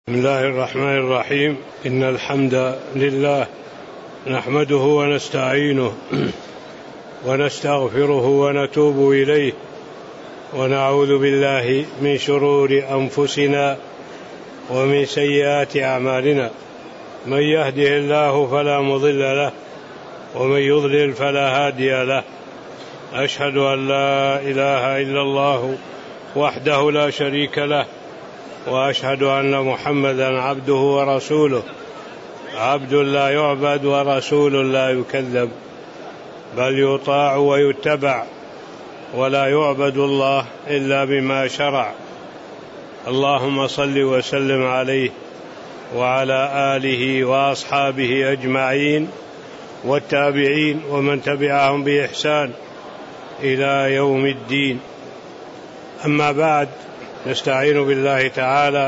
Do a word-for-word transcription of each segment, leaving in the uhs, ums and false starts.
بسم الله الرحمن الرحيم. إن الحمد لله نحمده ونستعينه ونستغفره ونتوب إليه ونعوذ بالله من شرور أنفسنا ومن سيئات أعمالنا. من يهده الله فلا مضل له ومن يضلل فلا هادي له. أشهد أن لا إله إلا الله وحده لا شريك له، وأشهد أن محمدا عبده ورسوله، عبد لا يعبد ورسول لا يكذب، بل يطاع ويتبع، ولا يعبد الله إلا بما شرع. اللهم صل وسلم عليه وعلى آله وأصحابه أجمعين والتابعين ومن تبعهم بإحسان إلى يوم الدين. أما بعد، نستعين بالله تعالى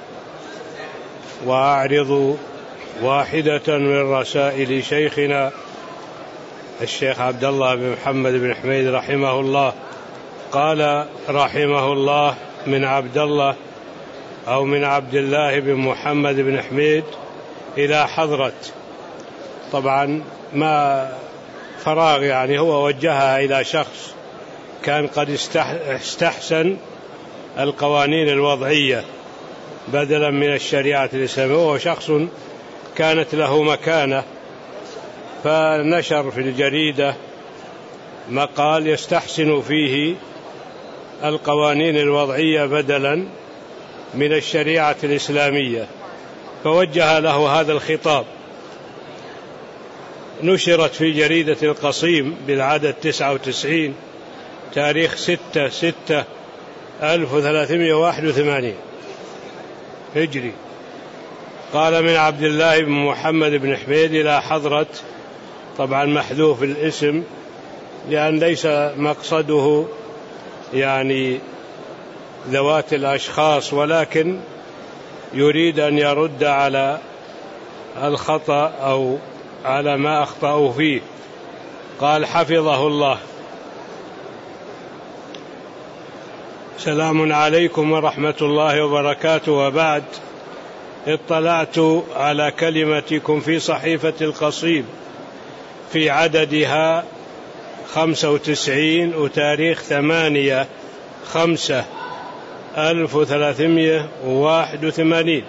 وأعرض واحدة من رسائل شيخنا الشيخ عبد الله بن محمد بن حميد رحمه الله. قال رحمه الله: من عبد الله أو من عبد الله بن محمد بن حميد إلى حضرة. طبعا ما فراغ، يعني هو وجهها إلى شخص كان قد استحسن القوانين الوضعية بدلا من الشريعة الإسلامية، وهو شخص كانت له مكانة، فنشر في الجريدة مقال يستحسن فيه القوانين الوضعية بدلا من الشريعة الإسلامية، فوجه له هذا الخطاب. نشرت في جريدة القصيم بالعدد تسعة وتسعين تاريخ ستة ستة ألف وثلاثمائة وواحد وثمانين هجري. قال: من عبد الله بن محمد بن حميد إلى حضرة. طبعا محذوف الاسم لأن ليس مقصده يعني ذوات الأشخاص، ولكن يريد أن يرد على الخطأ أو على ما أخطأوا فيه. قال: حفظه الله: سلام عليكم ورحمة الله وبركاته، وبعد. اطلعت على كلمتكم في صحيفة القصيم في عددها خمسة وتسعين وتاريخ ثمانية خمسة ألف وثلاثمائة وواحد وثمانين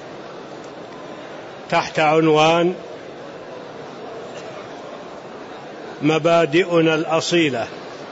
تحت عنوان مبادئنا الأصيلة.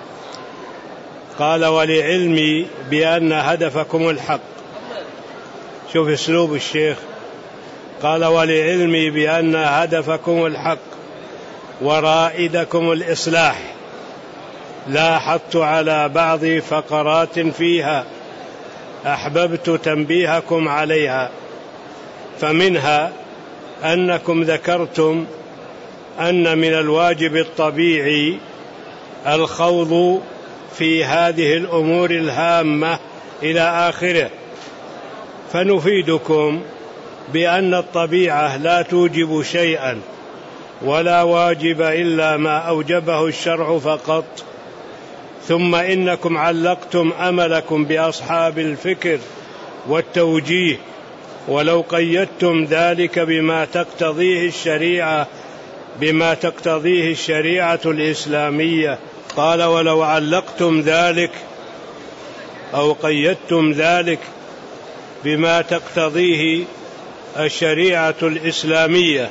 قال: ولعلمي بأن هدفكم الحق. شوف اسلوب الشيخ. قال: ولعلمي بأن هدفكم الحق ورائدكم الإصلاح، لاحظت على بعض فقرات فيها أحببت تنبيهكم عليها، فمنها أنكم ذكرتم أن من الواجب الطبيعي الخوض في هذه الأمور الهامة إلى آخره، فنفيدكم بأن الطبيعة لا توجب شيئا ولا واجب إلا ما أوجبه الشرع فقط. ثم إنكم علقتم أملكم بأصحاب الفكر والتوجيه، ولو قيدتم ذلك بما تقتضيه الشريعة بما تقتضيه الشريعة الإسلامية. قال: ولو علقتم ذلك أو قيدتم ذلك بما تقتضيه الشريعة الإسلامية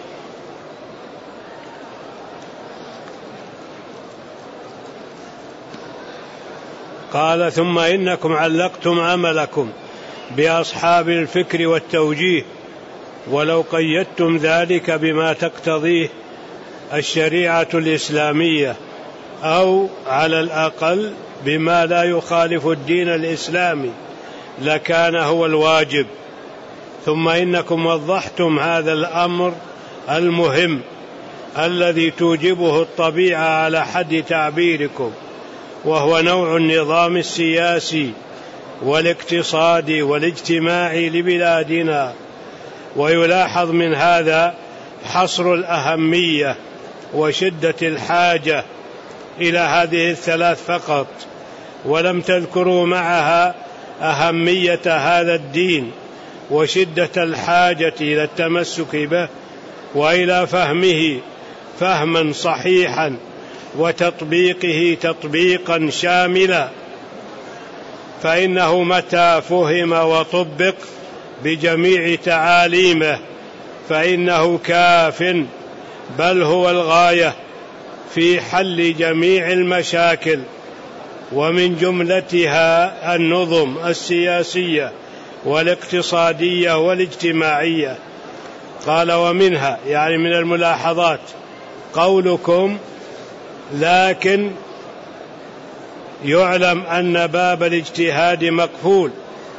قال: ثم إنكم علقتم أملكم بأصحاب الفكر والتوجيه، ولو قيدتم ذلك بما تقتضيه الشريعة الإسلامية، أو على الأقل بما لا يخالف الدين الإسلامي، لكان هو الواجب. ثم إنكم وضحتم هذا الأمر المهم الذي توجبه الطبيعة على حد تعبيركم، وهو نوع النظام السياسي والاقتصادي والاجتماعي لبلادنا. ويلاحظ من هذا حصر الأهمية وشدة الحاجة إلى هذه الثلاث فقط، ولم تذكروا معها أهمية هذا الدين وشدة الحاجة إلى التمسك به وإلى فهمه فهما صحيحا وتطبيقه تطبيقا شاملا، فإنه متى فهم وطبق بجميع تعاليمه فإنه كاف، بل هو الغاية في حل جميع المشاكل، ومن جملتها النظم السياسية والاقتصادية والاجتماعية. قال ومنها، يعني من الملاحظات، قولكم لكن يعلم أن باب الاجتهاد مقفول،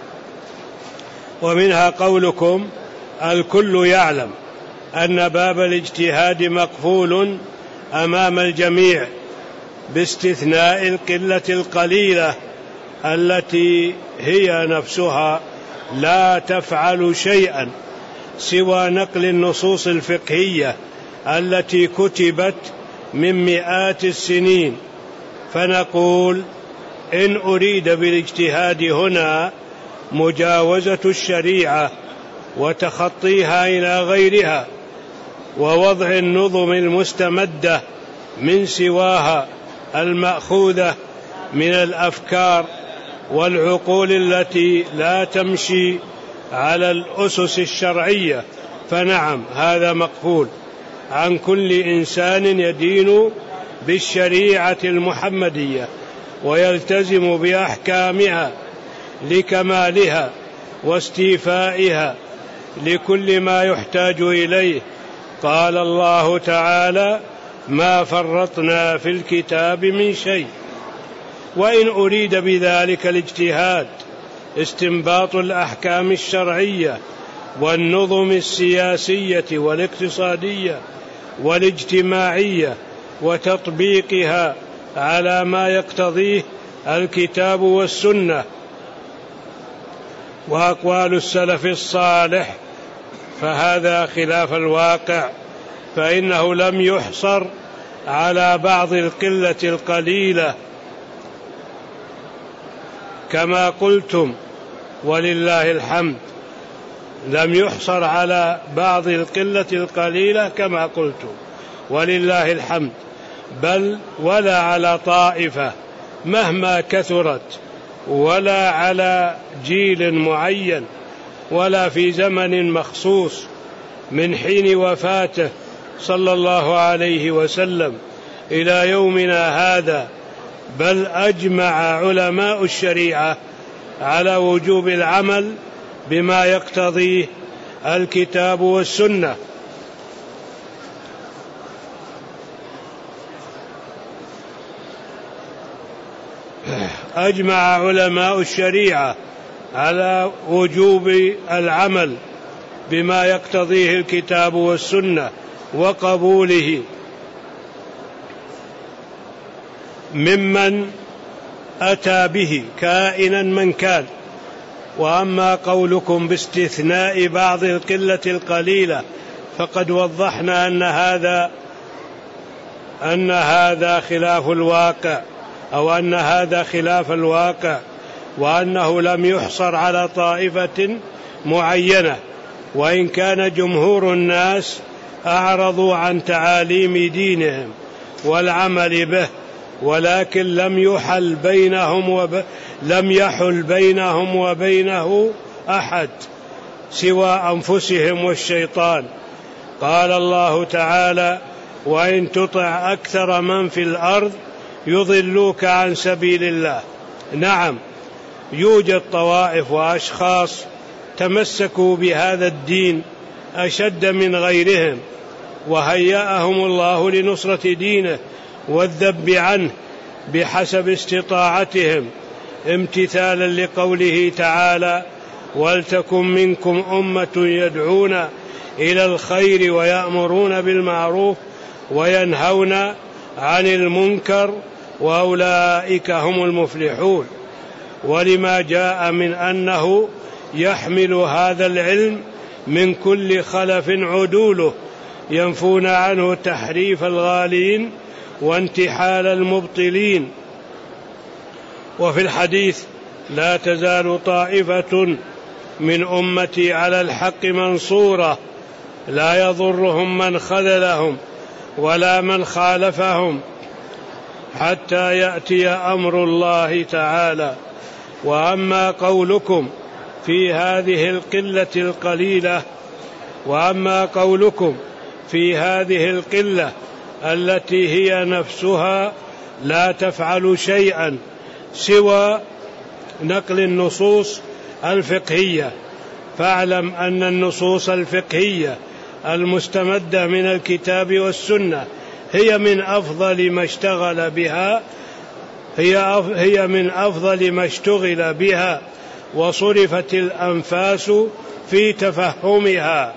ومنها قولكم الكل يعلم أن باب الاجتهاد مقفول أمام الجميع باستثناء القلة القليلة التي هي نفسها لا تفعل شيئا سوى نقل النصوص الفقهية التي كتبت من مئات السنين. فنقول إن أريد بالاجتهاد هنا مجاوزة الشريعة وتخطيها إلى غيرها ووضع النظم المستمدة من سواها المأخوذة من الأفكار والعقول التي لا تمشي على الأسس الشرعية، فنعم هذا مقبول عن كل إنسان يدين بالشريعة المحمدية ويلتزم بأحكامها لكمالها واستيفائها لكل ما يحتاج إليه. قال الله تعالى: ما فرطنا في الكتاب من شيء. وإن أريد بذلك الاجتهاد استنباط الأحكام الشرعية والنظم السياسية والاقتصادية والاجتماعية وتطبيقها على ما يقتضيه الكتاب والسنة وأقوال السلف الصالح، فهذا خلاف الواقع، فإنه لم يحصر على بعض القلة القليلة كما قلتم ولله الحمد، لم يحصر على بعض القلة القليلة كما قلتم ولله الحمد، بل ولا على طائفة مهما كثرت، ولا على جيل معين، ولا في زمن مخصوص من حين وفاته صلى الله عليه وسلم إلى يومنا هذا، بل أجمع علماء الشريعة على وجوب العمل بما يقتضيه الكتاب والسنة. أجمع علماء الشريعة على وجوب العمل بما يقتضيه الكتاب والسنة وقبوله ممن أتى به كائنا من كان. وأما قولكم باستثناء بعض القلة القليلة فقد وضحنا أن هذا أن هذا خلاف الواقع، أو أن هذا خلاف الواقع، وأنه لم يحصر على طائفة معينة، وإن كان جمهور الناس أعرضوا عن تعاليم دينهم والعمل به، ولكن لم يحل بينهم وب... لم يحل بينهم وبينه أحد سوى أنفسهم والشيطان. قال الله تعالى: وإن تطع أكثر من في الأرض يضلوك عن سبيل الله. نعم، يوجد طوائف وأشخاص تمسكوا بهذا الدين أشد من غيرهم، وهيأهم الله لنصرة دينه والذب عنه بحسب استطاعتهم، امتثالا لقوله تعالى: ولتكن منكم أمة يدعون إلى الخير ويأمرون بالمعروف وينهون عن المنكر وأولئك هم المفلحون. ولما جاء من أنه يحمل هذا العلم من كل خلف عدوله ينفون عنه تحريف الغالين وانتحال المبطلين. وفي الحديث: لا تزال طائفة من أمتي على الحق منصورة لا يضرهم من خذلهم ولا من خالفهم حتى يأتي أمر الله تعالى. وأما قولكم في هذه القلة القليلة وأما قولكم في هذه القلة التي هي نفسها لا تفعل شيئا سوى نقل النصوص الفقهية، فاعلم أن النصوص الفقهية المستمدة من الكتاب والسنة هي من أفضل ما اشتغل بها هي هي من أفضل ما اشتغل بها وصرفت الأنفاس في تفهمها.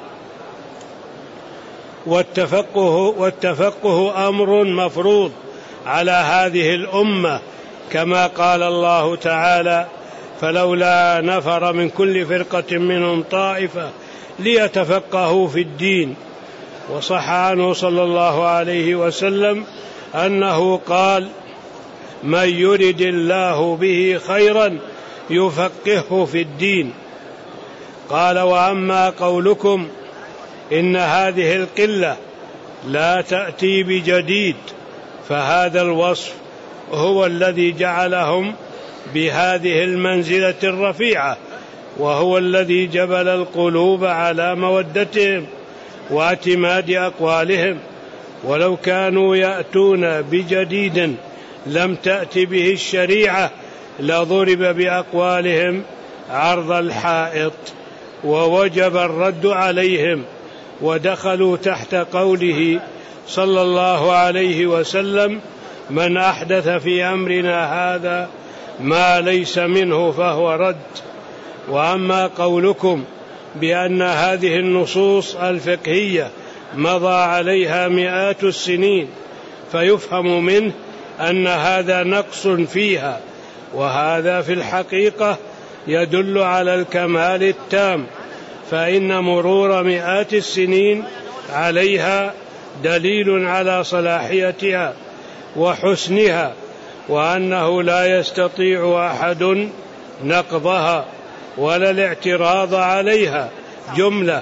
والتفقه والتفقه أمر مفروض على هذه الأمة، كما قال الله تعالى: فلولا نفر من كل فرقة منهم طائفة ليتفقهوا في الدين. وصح عنه صلى الله عليه وسلم أنه قال: من يرد الله به خيرا يفقهه في الدين. قال: وأما قولكم إن هذه القلة لا تأتي بجديد، فهذا الوصف هو الذي جعلهم بهذه المنزلة الرفيعة، وهو الذي جبل القلوب على مودتهم واعتماد أقوالهم. ولو كانوا يأتون بجديد لم تأت به الشريعة لضرب بأقوالهم عرض الحائط ووجب الرد عليهم، ودخلوا تحت قوله صلى الله عليه وسلم: من أحدث في أمرنا هذا ما ليس منه فهو رد. وأما قولكم بأن هذه النصوص الفقهية مضى عليها مئات السنين، فيفهم منه أن هذا نقص فيها، وهذا في الحقيقة يدل على الكمال التام، فإن مرور مئات السنين عليها دليل على صلاحيتها وحسنها، وأنه لا يستطيع أحد نقضها ولا الاعتراض عليها جملة.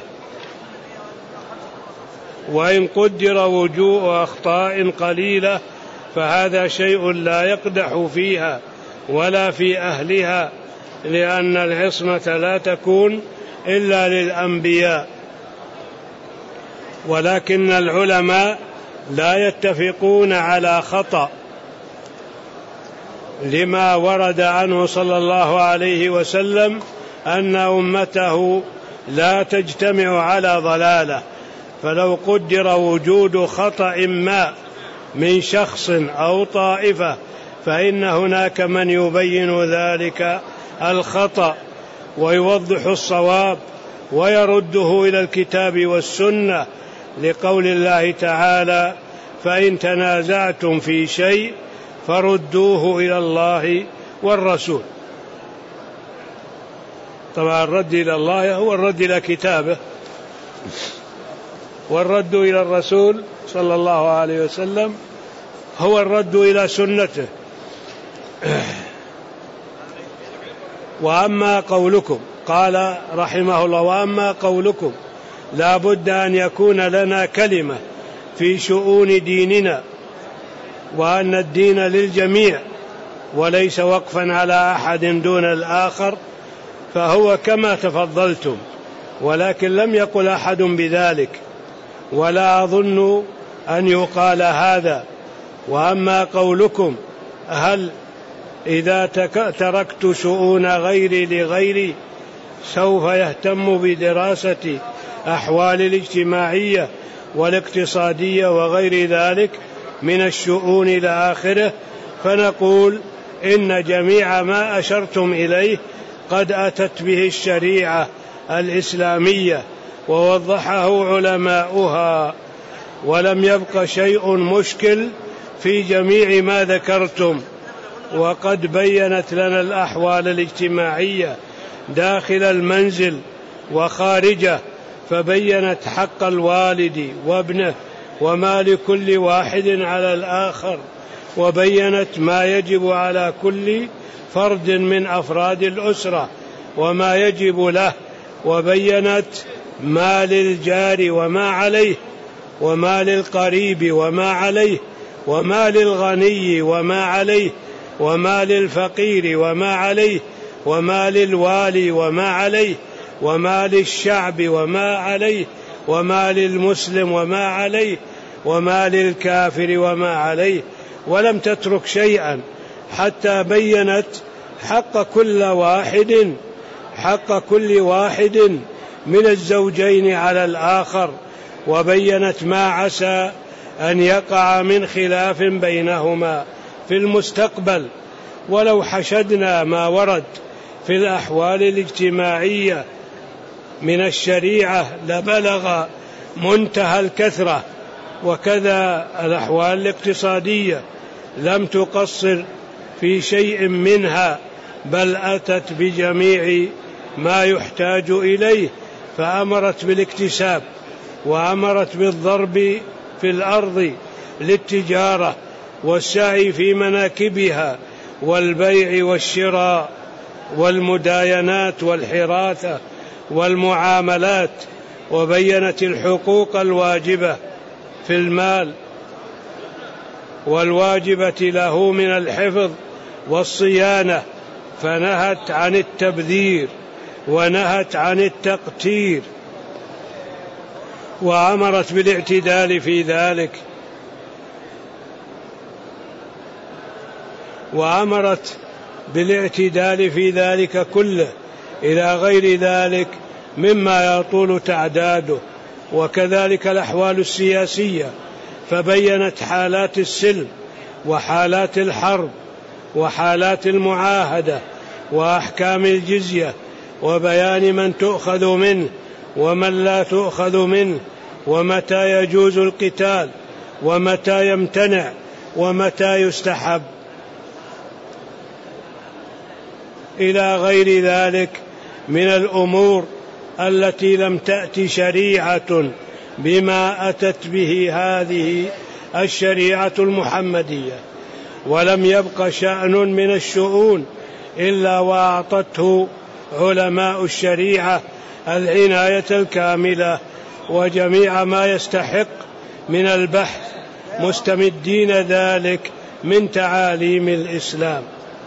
وإن قدر وجوء أخطاء قليلة فهذا شيء لا يقدح فيها ولا في أهلها، لأن العصمة لا تكون إلا للأنبياء. ولكن العلماء لا يتفقون على خطأ، لما ورد عنه صلى الله عليه وسلم أن أمته لا تجتمع على ضلالة. فلو قدر وجود خطأ ما من شخص أو طائفة فإن هناك من يبين ذلك الخطأ ويوضح الصواب ويرده إلى الكتاب والسنة، لقول الله تعالى: فإن تنازعتم في شيء فردوه إلى الله والرسول. طبعا الرد إلى الله هو الرد إلى كتابه، والرد إلى الرسول صلى الله عليه وسلم هو الرد إلى سنته. وأما قولكم، قال رحمه الله: وأما قولكم لا بد أن يكون لنا كلمة في شؤون ديننا، وأن الدين للجميع وليس وقفا على أحد دون الآخر، فهو كما تفضلتم، ولكن لم يقل أحد بذلك، ولا أظن أن يقال هذا. وأما قولكم: هل إذا تركت شؤون غيري لغيري سوف يهتم بدراسة أحوال الاجتماعية والاقتصادية وغير ذلك من الشؤون إلى آخره، فنقول إن جميع ما أشرتم إليه قد أتت به الشريعة الإسلامية ووضحه علماؤها، ولم يبق شيء مشكل في جميع ما ذكرتم. وقد بينت لنا الأحوال الاجتماعية داخل المنزل وخارجه، فبينت حق الوالد وابنه وما لكل واحد على الآخر، وبينت ما يجب على كل فرد من أفراد الأسرة وما يجب له وبينت ما للجار وما عليه، وما للقريب وما عليه، وما للغني وما عليه، وما للفقير وما عليه، وما للوالي وما عليه، وما للشعب وما عليه، وما للمسلم وما عليه، وما للكافر وما عليه، ولم تترك شيئا حتى بينت حق كل واحد حق كل واحد من الزوجين على الآخر، وبينت ما عسى أن يقع من خلاف بينهما في المستقبل. ولو حشدنا ما ورد في الأحوال الاجتماعية من الشريعة لبلغ منتهى الكثرة، وكذا الأحوال الاقتصادية لم تقصر في شيء منها، بل أتت بجميع ما يحتاج إليه، فأمرت بالاكتساب، وأمرت بالضرب في الأرض للتجارة والسعي في مناكبها والبيع والشراء والمداينات والحراثة والمعاملات، وبينت الحقوق الواجبة في المال والواجبة له من الحفظ والصيانة، فنهت عن التبذير ونهت عن التقتير، وأمرت بالاعتدال في ذلك، وأمرت بالاعتدال في ذلك كله إلى غير ذلك مما يطول تعداده. وكذلك الأحوال السياسية، فبينت حالات السلم وحالات الحرب وحالات المعاهدة وأحكام الجزية، وبيان من تؤخذ منه ومن لا تؤخذ منه، ومتى يجوز القتال ومتى يمتنع ومتى يستحب، إلى غير ذلك من الأمور التي لم تأت شريعة بما أتت به هذه الشريعة المحمدية. ولم يبق شأن من الشؤون إلا وأعطته علماء الشريعة العناية الكاملة وجميع ما يستحق من البحث، مستمدين ذلك من تعاليم الإسلام.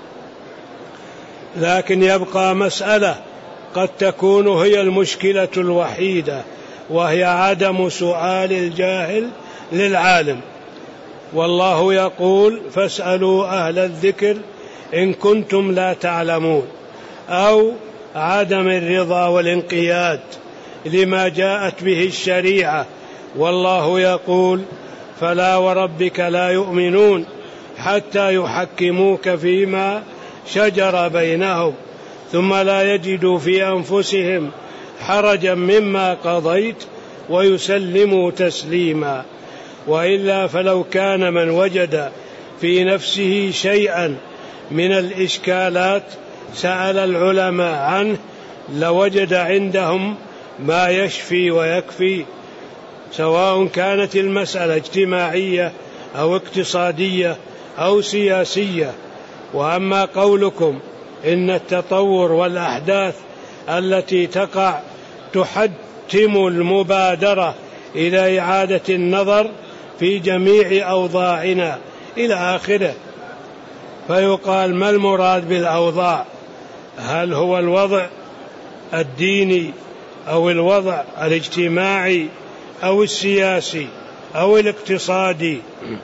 لكن يبقى مسألة قد تكون هي المشكلة الوحيدة، وهي عدم سؤال الجاهل للعالم. والله يقول: فاسألوا أهل الذكر إن كنتم لا تعلمون، أو عدم الرضا والانقياد لما جاءت به الشريعة. والله يقول: فلا وربك لا يؤمنون حتى يحكموك فيما شجر بينهم ثم لا يجدوا في أنفسهم حرجا مما قضيت ويسلموا تسليما. وإلا فلو كان من وجد في نفسه شيئا من الإشكالات سأل العلماء عنه لوجد عندهم ما يشفي ويكفي، سواء كانت المسألة اجتماعية أو اقتصادية أو سياسية. وأما قولكم إن التطور والأحداث التي تقع تحتم المبادرة إلى إعادة النظر في جميع أوضاعنا إلى آخره، فيقال: ما المراد بالأوضاع؟ هل هو الوضع الديني أو الوضع الاجتماعي أو السياسي أو الاقتصادي،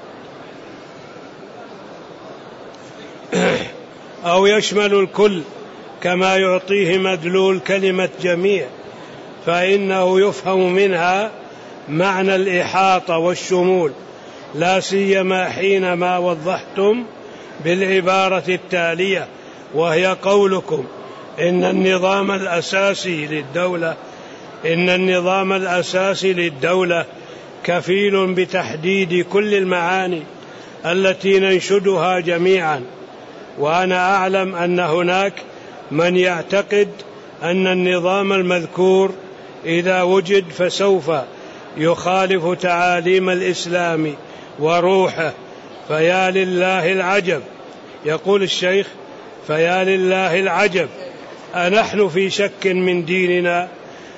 أو يشمل الكل كما يعطيه مدلول كلمة جميع؟ فإنه يفهم منها معنى الإحاطة والشمول، لا سيما حينما وضحتم بالعبارة التالية، وهي قولكم إن النظام الأساسي للدولة إن النظام الأساسي للدولة كفيل بتحديد كل المعاني التي ننشدها جميعا. وأنا أعلم أن هناك من يعتقد أن النظام المذكور إذا وجد فسوف يخالف تعاليم الإسلام وروحه، فيا لله العجب. يقول الشيخ: فيا لله العجب، أنحن في شك من ديننا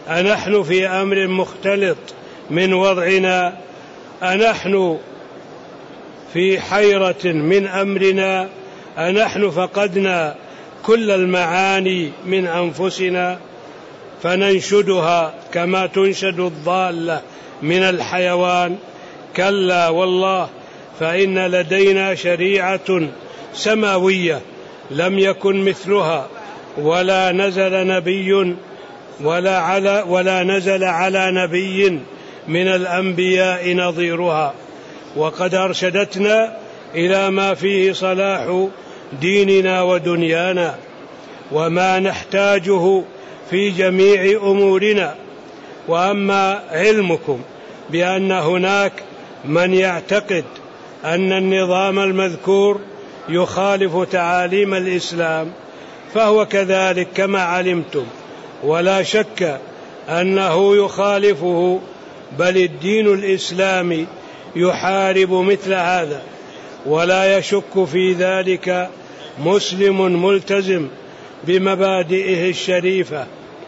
أنحن في أمر مختلط من وضعنا، أنحن في حيرة من أمرنا، أنحن فقدنا كل المعاني من أنفسنا فننشدها كما تنشد الضالة من الحيوان؟ كلا والله، فإن لدينا شريعة سماوية لم يكن مثلها، ولا نزل نبي ولا, على ولا نزل على نبي من الأنبياء نظيرها، وقد أرشدتنا إلى ما فيه صلاح ديننا ودنيانا وما نحتاجه في جميع أمورنا. وأما علمكم بأن هناك من يعتقد أن النظام المذكور يخالف تعاليم الإسلام فهو كذلك كما علمتم، ولا شك أنه يخالفه، بل الدين الإسلامي يحارب مثل هذا، ولا يشك في ذلك مسلم ملتزم بمبادئه الشريفة.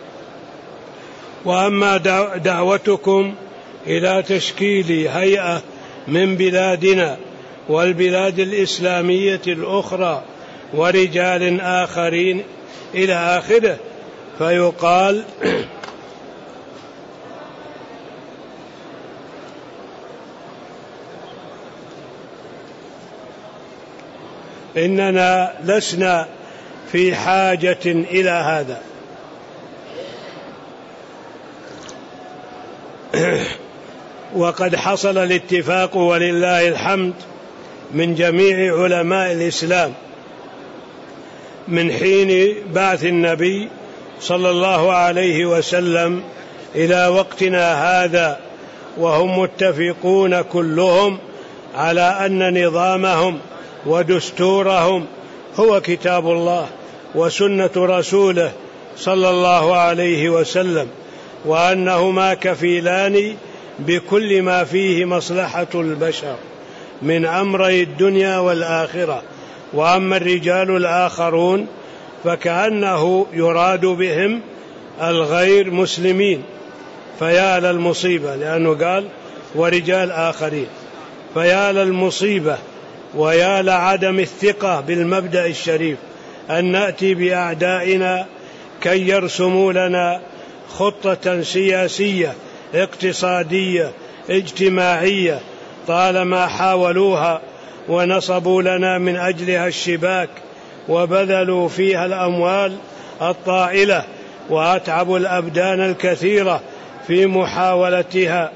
وأما دعوتكم إلى تشكيل هيئة من بلادنا والبلاد الإسلامية الأخرى ورجال آخرين إلى آخره، فيقال إننا لسنا في حاجة إلى هذا. وقد حصل الاتفاق ولله الحمد من جميع علماء الإسلام من حين بعث النبي صلى الله عليه وسلم إلى وقتنا هذا، وهم متفقون كلهم على أن نظامهم ودستورهم هو كتاب الله وسنة رسوله صلى الله عليه وسلم، وأنهما كفيلان بكل ما فيه مصلحة البشر من أمري الدنيا والآخرة. وأما الرجال الآخرون فكأنه يراد بهم الغير مسلمين، فيا للمصيبة، لأنه قال ورجال آخرين، فيا للمصيبة ويا لعدم الثقة بالمبدأ الشريف أن نأتي بأعدائنا كي يرسموا لنا خطة سياسية اقتصادية اجتماعية طالما حاولوها ونصبوا لنا من أجلها الشباك وبذلوا فيها الأموال الطائلة وأتعبوا الأبدان الكثيرة في محاولتها،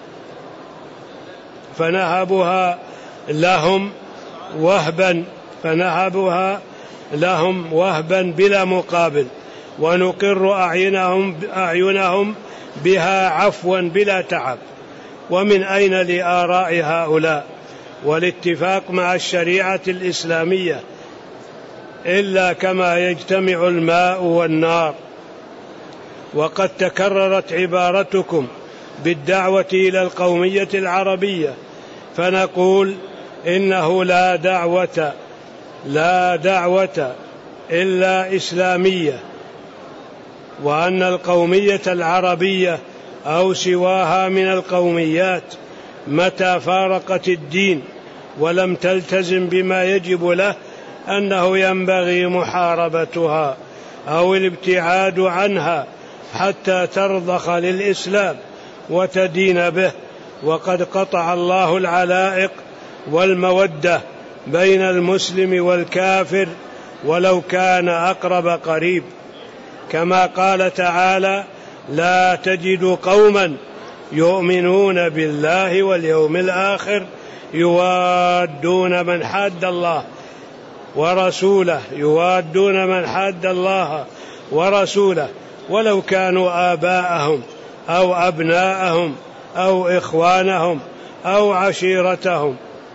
فنهبها لهم وهبا فنهبها لهم وهبا بلا مقابل، ونقر أعينهم, أعينهم بها عفوا بلا تعب. ومن أين لآراء هؤلاء والاتفاق مع الشريعة الإسلامية إلا كما يجتمع الماء والنار؟ وقد تكررت عبارتكم بالدعوة إلى القومية العربية، فنقول إنه لا دعوة لا دعوة إلا إسلامية، وأن القومية العربية أو سواها من القوميات متى فارقت الدين ولم تلتزم بما يجب له أنه ينبغي محاربتها أو الابتعاد عنها حتى ترضخ للإسلام وتدين به. وقد قطع الله العلائق والمودة بين المسلم والكافر ولو كان أقرب قريب، كما قال تعالى: لا تجد قوما يؤمنون بالله واليوم الآخر يوادون من حاد الله ورسوله يوادون من حاد الله ورسوله ولو كانوا آباءهم أو أبناءهم أو إخوانهم أو عشيرتهم.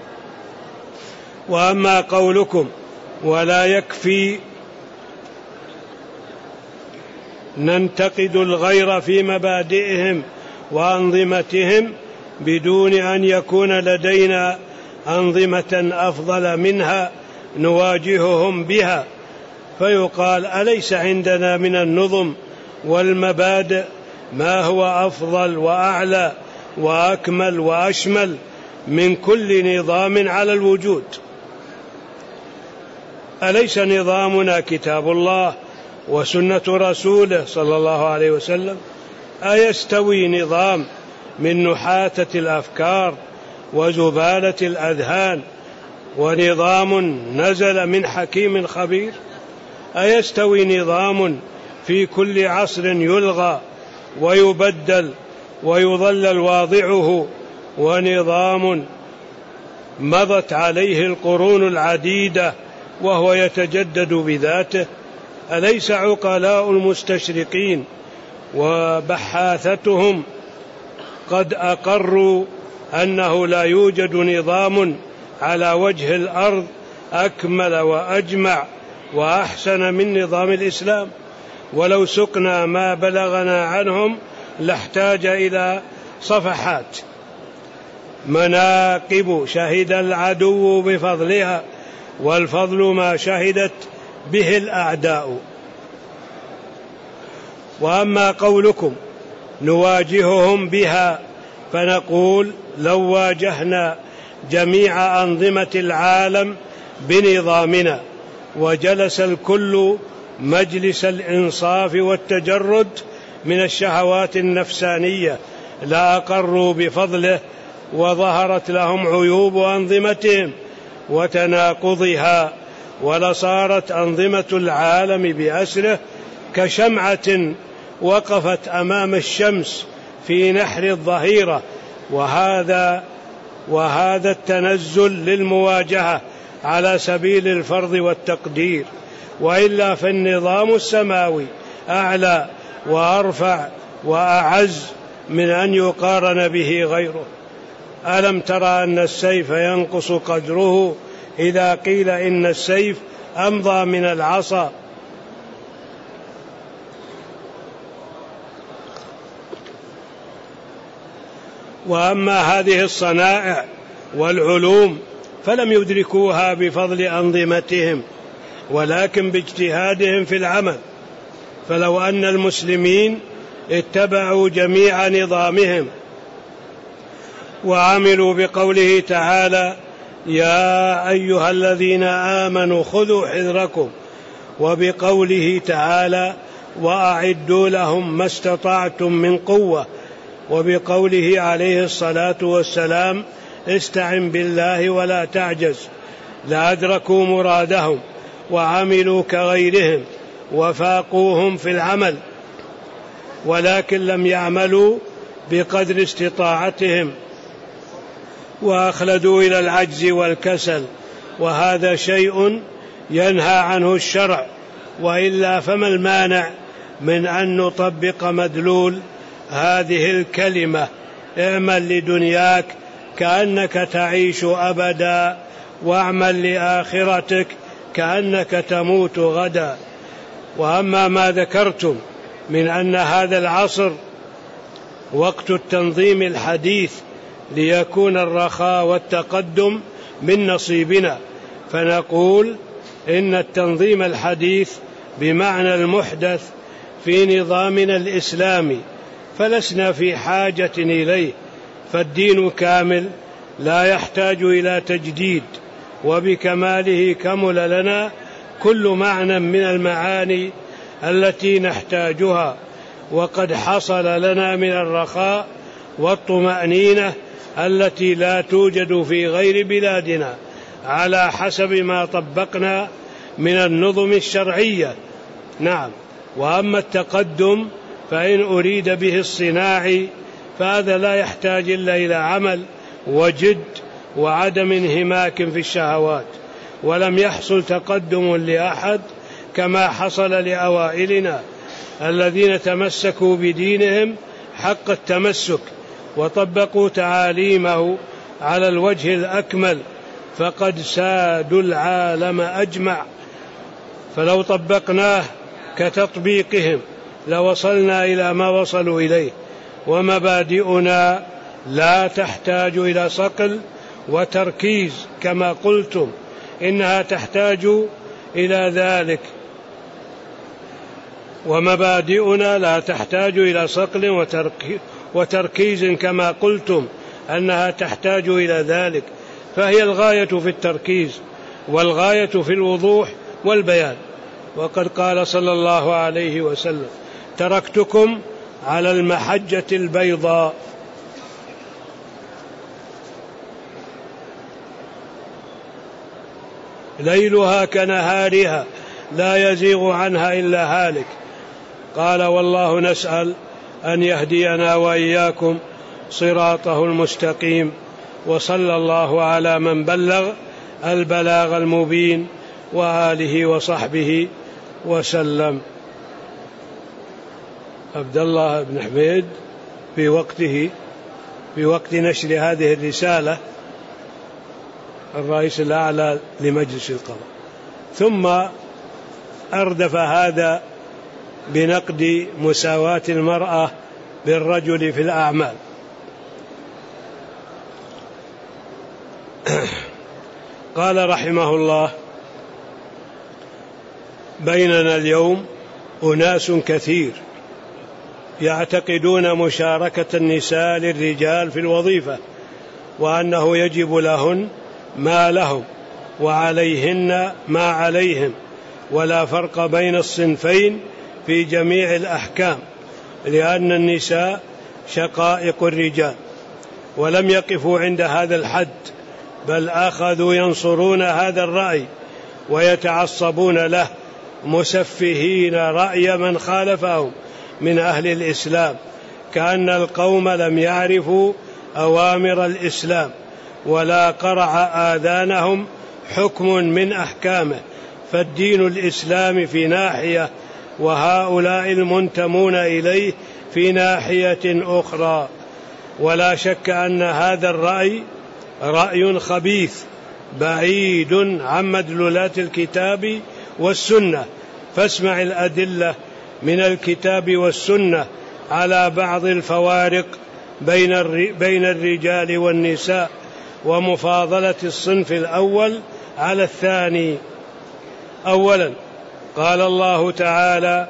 وأما قولكم ولا يكفي ننتقد الغير في مبادئهم وأنظمتهم بدون أن يكون لدينا أنظمة أفضل منها نواجههم بها، فيقال: أليس عندنا من النظم والمبادئ ما هو أفضل وأعلى وأكمل وأشمل من كل نظام على الوجود. أليس نظامنا كتاب الله وسنة رسوله صلى الله عليه وسلم؟ أيستوي نظام من نحاتة الأفكار وزبالة الأذهان ونظام نزل من حكيم خبير؟ أيستوي نظام في كل عصر يلغى ويبدل ويضلل واضعه ونظام مضت عليه القرون العديدة وهو يتجدد بذاته؟ أليس عقلاء المستشرقين وبحاثتهم قد أقروا أنه لا يوجد نظام على وجه الأرض أكمل وأجمع وأحسن من نظام الإسلام؟ ولو سقنا ما بلغنا عنهم لاحتاج إلى صفحات. مناقب شهد العدو بفضلها والفضل ما شهدت به الأعداء. وأما قولكم نواجههم بها، فنقول لو واجهنا جميع أنظمة العالم بنظامنا وجلس الكل مجلس الإنصاف والتجرد من الشهوات النفسانية لا أقروا بفضله، وظهرت لهم عيوب أنظمتهم وتناقضها، ولصارت أنظمة العالم بأسره كشمعة وقفت أمام الشمس في نحر الظهيرة. وهذا وهذا التنزل للمواجهة على سبيل الفرض والتقدير، وإلا فالنظام السماوي أعلى وأرفع وأعز من أن يقارن به غيره. ألم ترى أن السيف ينقص قدره إذا قيل إن السيف أمضى من العصا؟ وأما هذه الصنائع والعلوم فلم يدركوها بفضل أنظمتهم ولكن باجتهادهم في العمل. فلو أن المسلمين اتبعوا جميع نظامهم وعملوا بقوله تعالى يا أيها الذين آمنوا خذوا حذركم، وبقوله تعالى وأعدوا لهم ما استطعتم من قوة، وبقوله عليه الصلاة والسلام استعن بالله ولا تعجز، لأدركوا مرادهم وعملوا كغيرهم وفاقوهم في العمل، ولكن لم يعملوا بقدر استطاعتهم وأخلدوا إلى العجز والكسل، وهذا شيء ينهى عنه الشرع. وإلا فما المانع من أن نطبق مدلول هذه الكلمة اعمل لدنياك كأنك تعيش أبدا، واعمل لآخرتك كأنك تموت غدا. وأما ما ذكرتم من أن هذا العصر وقت التنظيم الحديث ليكون الرخاء والتقدم من نصيبنا، فنقول إن التنظيم الحديث بمعنى المحدث في نظامنا الإسلامي، فلسنا في حاجة إليه، فالدين كامل لا يحتاج إلى تجديد، وبكماله كمل لنا كل معنى من المعاني التي نحتاجها، وقد حصل لنا من الرخاء والطمأنينة التي لا توجد في غير بلادنا على حسب ما طبقنا من النظم الشرعية. نعم. وأما التقدم فإن أريد به الصناعي فهذا لا يحتاج إلا إلى عمل وجد وعدم انهماك في الشهوات، ولم يحصل تقدم لأحد كما حصل لأوائلنا الذين تمسكوا بدينهم حق التمسك وطبقوا تعاليمه على الوجه الأكمل، فقد سادوا العالم أجمع. فلو طبقناه كتطبيقهم لوصلنا إلى ما وصلوا إليه. ومبادئنا لا تحتاج إلى صقل وتركيز كما قلتم، إنها تحتاج إلى ذلك. ومبادئنا لا تحتاج إلى صقل وتركيز كما قلتم أنها تحتاج إلى ذلك، فهي الغاية في التركيز والغاية في الوضوح والبيان. وقد قال صلى الله عليه وسلم: تركتكم على المحجة البيضاء ليلها كنهارها لا يزيغ عنها إلا هالك. قال: والله نسأل أن يهدينا وإياكم صراطه المستقيم. وصلى الله على من بلغ البلاغ المبين وآله وصحبه وسلم. عبد الله بن حميد في وقته في وقت نشر هذه الرسالة الرئيس الأعلى لمجلس القضاء، ثم أردف هذا بنقد مساواة المرأة بالرجل في الأعمال. قال رحمه الله: بيننا اليوم أناس كثير يعتقدون مشاركة النساء للرجال في الوظيفة، وأنه يجب لهن ما لهم وعليهن ما عليهم، ولا فرق بين الصنفين في جميع الأحكام، لأن النساء شقائق الرجال. ولم يقفوا عند هذا الحد، بل أخذوا ينصرون هذا الرأي ويتعصبون له، مسفهين رأي من خالفهم من أهل الإسلام، كأن القوم لم يعرفوا أوامر الإسلام ولا قرع آذانهم حكم من أحكامه. فالدين الإسلام في ناحية، وهؤلاء المنتمون إليه في ناحية أخرى. ولا شك أن هذا الرأي رأي خبيث بعيد عن مدلولات الكتاب والسنة. فاسمع الأدلة من الكتاب والسنة على بعض الفوارق بين الرجال والنساء، ومفاضلة الصنف الأول على الثاني. أولا، قال الله تعالى: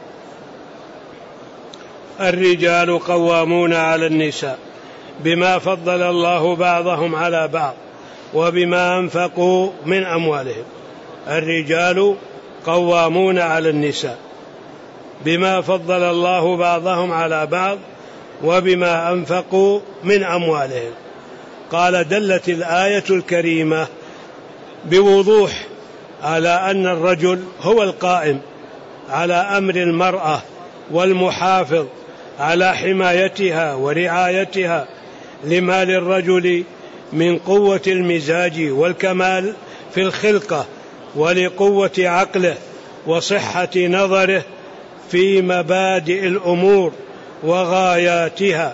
الرجال قوامون على النساء بما فضل الله بعضهم على بعض وبما أنفقوا من أموالهم. الرجال قوامون على النساء بما فضل الله بعضهم على بعض وبما أنفقوا من أموالهم. قال: دلت الآية الكريمة بوضوح على أن الرجل هو القائم على أمر المرأة والمحافظ على حمايتها ورعايتها، لما للرجل من قوة المزاج والكمال في الخلقة، ولقوة عقله وصحة نظره في مبادئ الأمور وغاياتها،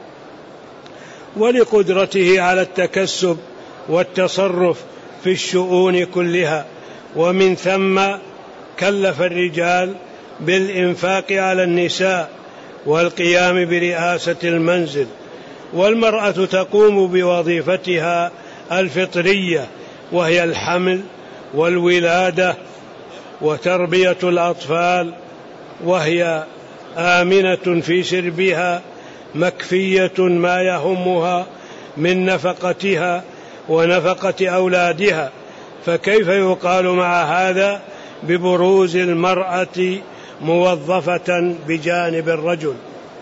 ولقدرته على التكسب والتصرف في الشؤون كلها. ومن ثم كلف الرجال بالإنفاق على النساء والقيام برئاسة المنزل، والمرأة تقوم بوظيفتها الفطرية، وهي الحمل والولادة وتربية الأطفال، وهي آمنة في سربها مكفية ما يهمها من نفقتها ونفقة أولادها. فكيف يقال مع هذا ببروز المرأة موظفة بجانب الرجل؟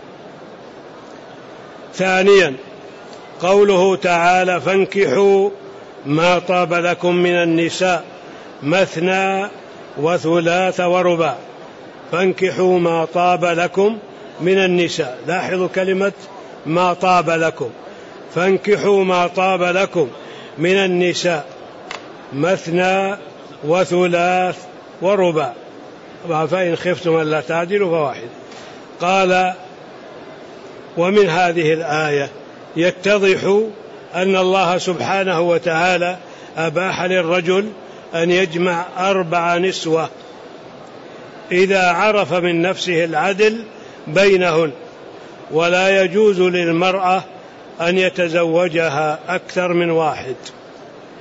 ثانيا، قوله تعالى: فانكحوا ما طاب لكم من النساء مثنى وثلاث ورباع. فانكحوا ما طاب لكم من النساء، لاحظوا كلمة ما طاب لكم. فانكحوا ما طاب لكم من النساء مثنى وثلاث ورباع، فإن خفتم ألا تعدلوا فواحد. قال: ومن هذه الآية يتضح أن الله سبحانه وتعالى أباح للرجل أن يجمع أربع نسوة إذا عرف من نفسه العدل بينهن، ولا يجوز للمرأة أن يتزوجها أكثر من واحد،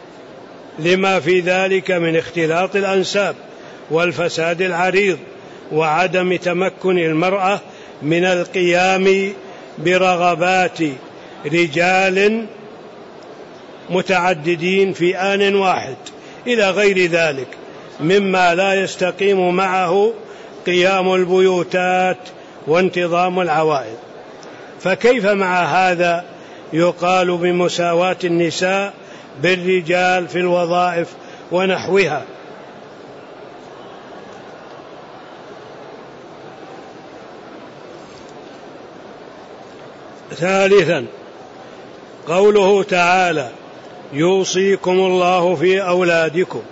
لما في ذلك من اختلاط الأنساب والفساد العريض وعدم تمكن المرأة من القيام برغبات رجال متعددين في آن واحد إلى غير ذلك مما لا يستقيم معه قيام البيوتات وانتظام العوائد. فكيف مع هذا يقال بمساواة النساء بالرجال في الوظائف ونحوها؟ ثالثا قوله تعالى يوصيكم الله في أولادكم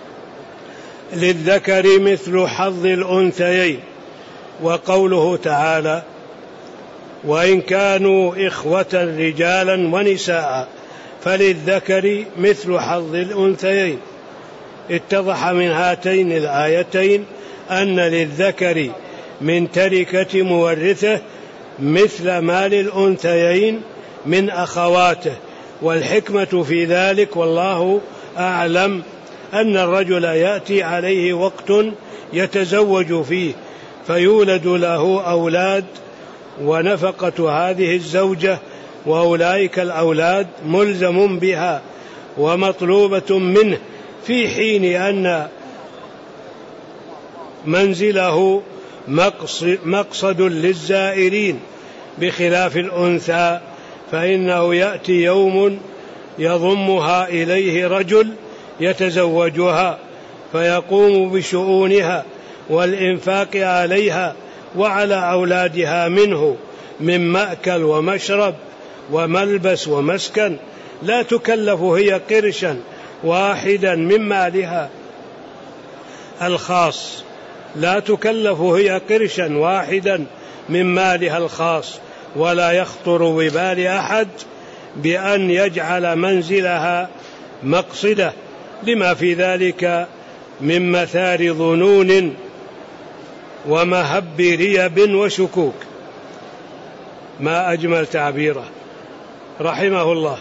للذكر مثل حظ الأنثيين، وقوله تعالى وإن كانوا إخوة رجالا ونساء فللذكر مثل حظ الأنثيين. اتضح من هاتين الآيتين أن للذكر من تركة مورثه مثل ما للأنثيين من أخواته، والحكمة في ذلك والله أعلم أن الرجل يأتي عليه وقت يتزوج فيه فيولد له أولاد، ونفقة هذه الزوجة وأولئك الأولاد ملزم بها ومطلوبة منه، في حين أن منزله مقصد للزائرين، بخلاف الأنثى فإنه يأتي يوم يضمها إليه رجل يتزوجها فيقوم بشؤونها والإنفاق عليها وعلى أولادها منه من مأكل ومشرب وملبس ومسكن، لا تكلف هي قرشا واحدا من مالها الخاص، لا تكلف هي قرشا واحدا من مالها الخاص، ولا يخطر ببال أحد بأن يجعل منزلها مقصده، لما في ذلك من مثار ظنون ومهب ريب وشكوك. ما أجمل تعبيره رحمه الله.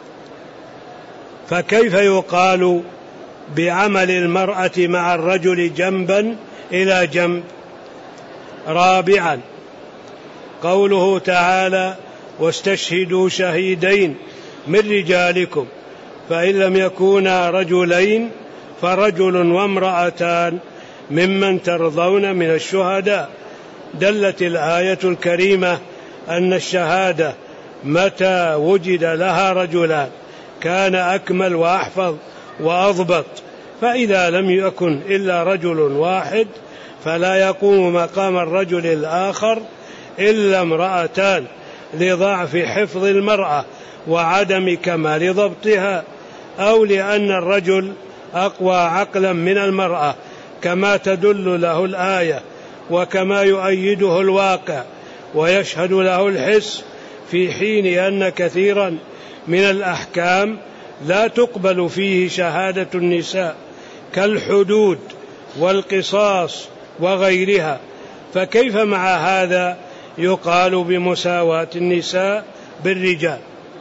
فكيف يقال بعمل المرأة مع الرجل جنبا إلى جنب؟ رابعا قوله تعالى واستشهدوا شهيدين من رجالكم فإن لم يكونا رجلين فرجل وامرأتان ممن ترضون من الشهداء. دلت الآية الكريمة أن الشهادة متى وجد لها رجلان كان أكمل وأحفظ وأضبط، فإذا لم يكن إلا رجل واحد فلا يقوم مقام الرجل الآخر إلا امرأتان، لضعف حفظ المرأة وعدم كمال ضبطها، أو لأن الرجل أقوى عقلا من المرأة كما تدل له الآية وكما يؤيده الواقع ويشهد له الحس، في حين أن كثيرا من الأحكام لا تقبل فيه شهادة النساء كالحدود والقصاص وغيرها. فكيف مع هذا يقال بمساواة النساء بالرجال؟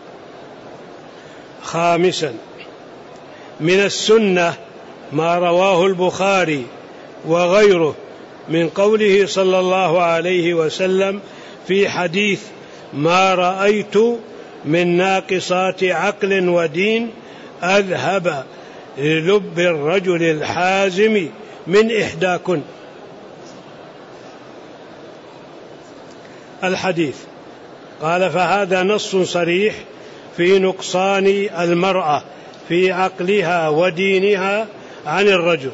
خامسا من السنة ما رواه البخاري وغيره من قوله صلى الله عليه وسلم في حديث ما رأيت من ناقصات عقل ودين أذهب للب الرجل الحازم من إحداكن. الحديث قال فهذا نص صريح في نقصان المرأة في عقلها ودينها عن الرجل،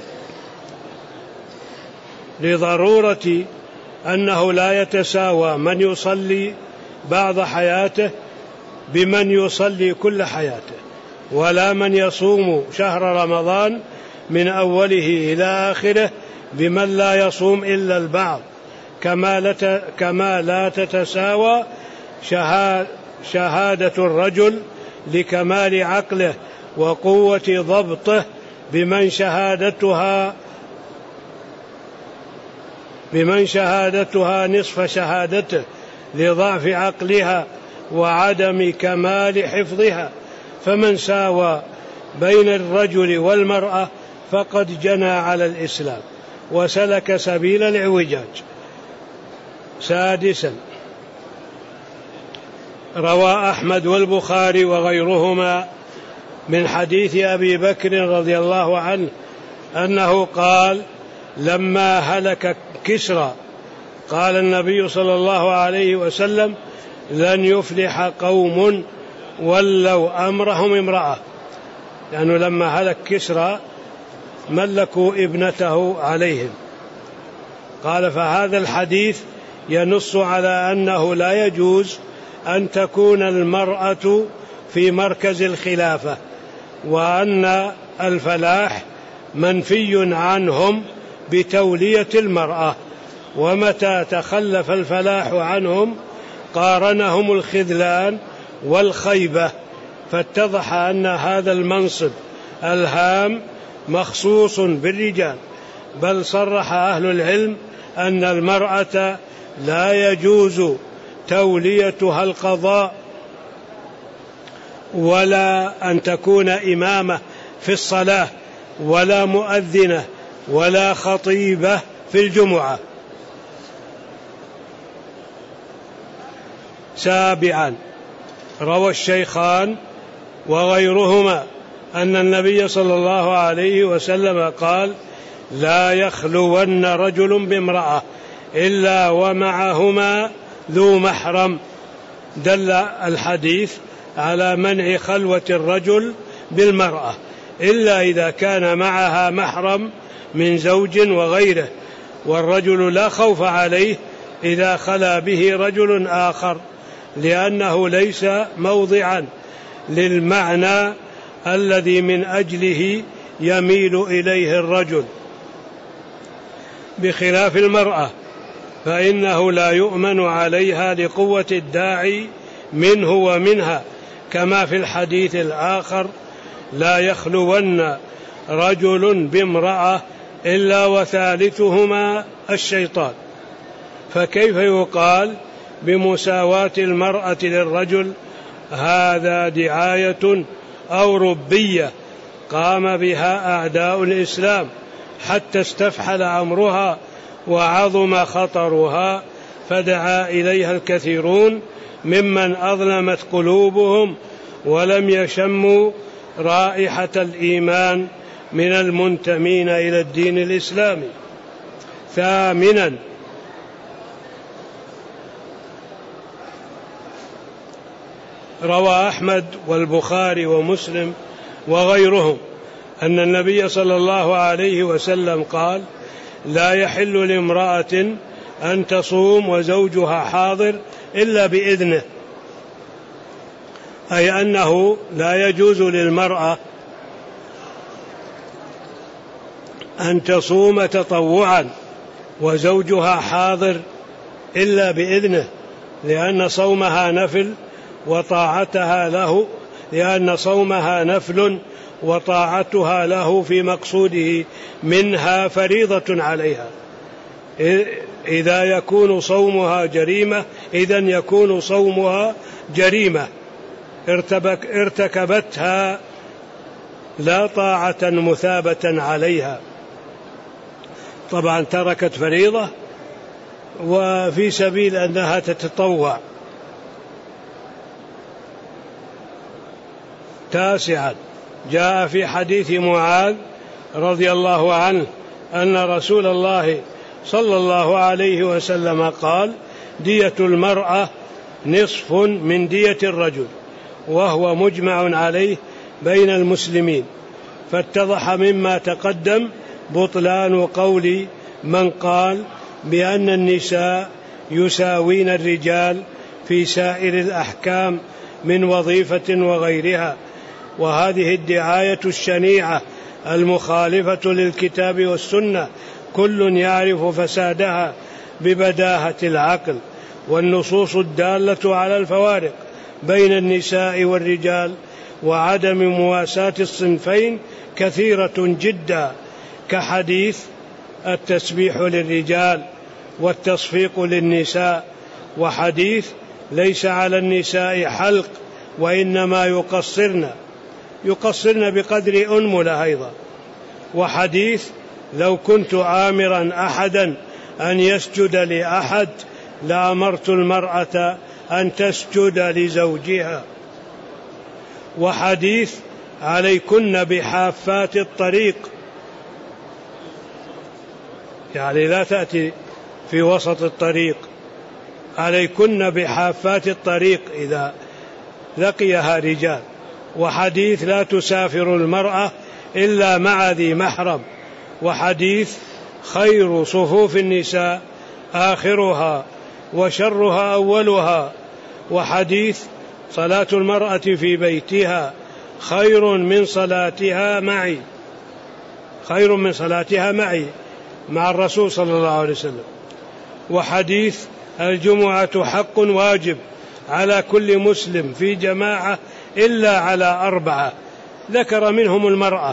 لضرورة أنه لا يتساوى من يصلي بعض حياته بمن يصلي كل حياته، ولا من يصوم شهر رمضان من أوله إلى آخره بمن لا يصوم إلا البعض، كما لا تتساوى شهادة الرجل لكمال عقله وقوة ضبطه بمن شهادتها بمن شهادتها نصف شهادته لضعف عقلها وعدم كمال حفظها. فمن ساوى بين الرجل والمرأة فقد جنى على الإسلام، وسلك سبيل الاعوجاج. سادسا، روى أحمد والبخاري وغيرهما من حديث أبي بكر رضي الله عنه أنه قال: لما هلك كسرى قال النبي صلى الله عليه وسلم: لن يفلح قوم ولوا أمرهم امرأة، لأنه يعني لما هلك كسرى ملكوا ابنته عليهم. قال: فهذا الحديث ينص على أنه لا يجوز أن تكون المرأة في مركز الخلافة، وأن الفلاح منفي عنهم بتولية المرأة، ومتى تخلف الفلاح عنهم قارنهم الخذلان والخيبة، فاتضح أن هذا المنصب الهام مخصوص بالرجال. بل صرح أهل العلم أن المرأة لا يجوز توليتها القضاء، ولا أن تكون إمامة في الصلاة، ولا مؤذنة، ولا خطيبة في الجمعة. سابعا، روى الشيخان وغيرهما أن النبي صلى الله عليه وسلم قال: لا يخلون رجل بامرأة إلا ومعهما ذو محرم. دل الحديث على منع خلوة الرجل بالمرأة إلا إذا كان معها محرم من زوج وغيره، والرجل لا خوف عليه إذا خلا به رجل آخر، لأنه ليس موضعا للمعنى الذي من أجله يميل إليه الرجل، بخلاف المرأة فإنه لا يؤمن عليها لقوة الداعي منه ومنها، كما في الحديث الآخر: لا يخلون رجل بامرأة إلا وثالثهما الشيطان. فكيف يقال بمساواة المرأة للرجل؟ هذا دعاية أو ربية قام بها أعداء الإسلام حتى استفحل أمرها وعظم خطرها، فدعا إليها الكثيرون ممن أظلمت قلوبهم ولم يشموا رائحة الإيمان من المنتمين إلى الدين الإسلامي. ثامنا، روى أحمد والبخاري ومسلم وغيرهم أن النبي صلى الله عليه وسلم قال: لا يحل لامرأة أن تصوم وزوجها حاضر إلا بإذنه، أي أنه لا يجوز للمرأة أن تصوم تطوعا وزوجها حاضر إلا بإذنه، لأن صومها نفل وطاعتها له لأن صومها نفل وطاعتها له في مقصوده منها فريضة عليها. إذا يكون صومها جريمة إذن يكون صومها جريمة ارتكبتها لا طاعة مثابة عليها. طبعا تركت فريضة وفي سبيل أنها تتطوع. تاسعا، جاء في حديث معاذ رضي الله عنه أن رسول الله صلى الله عليه وسلم قال: دية المرأة نصف من دية الرجل، وهو مجمع عليه بين المسلمين. فاتضح مما تقدم بطلان قول من قال بأن النساء يساوين الرجال في سائر الأحكام من وظيفة وغيرها، وهذه الدعاية الشنيعة المخالفة للكتاب والسنة كل يعرف فسادها ببداهة العقل، والنصوص الدالة على الفوارق بين النساء والرجال وعدم مواساة الصنفين كثيرة جدا، كحديث التسبيح للرجال والتصفيق للنساء، وحديث ليس على النساء حلق وإنما يقصرن يقصرن بقدر أنملة أيضا، وحديث لو كنت آمرا أحدا أن يسجد لأحد لأمرت المرأة أن تسجد لزوجها. وحديث عليكن بحافات الطريق، يعني لا تأتي في وسط الطريق، عليكن بحافات الطريق إذا لقيها رجال. وحديث لا تسافر المرأة إلا مع ذي محرم. وحديث خير صفوف النساء آخرها وشرها أولها. وحديث صلاة المرأة في بيتها خير من صلاتها معي، خير من صلاتها معي مع الرسول صلى الله عليه وسلم. وحديث الجمعة حق واجب على كل مسلم في جماعة إلا على أربعة، ذكر منهم المرأة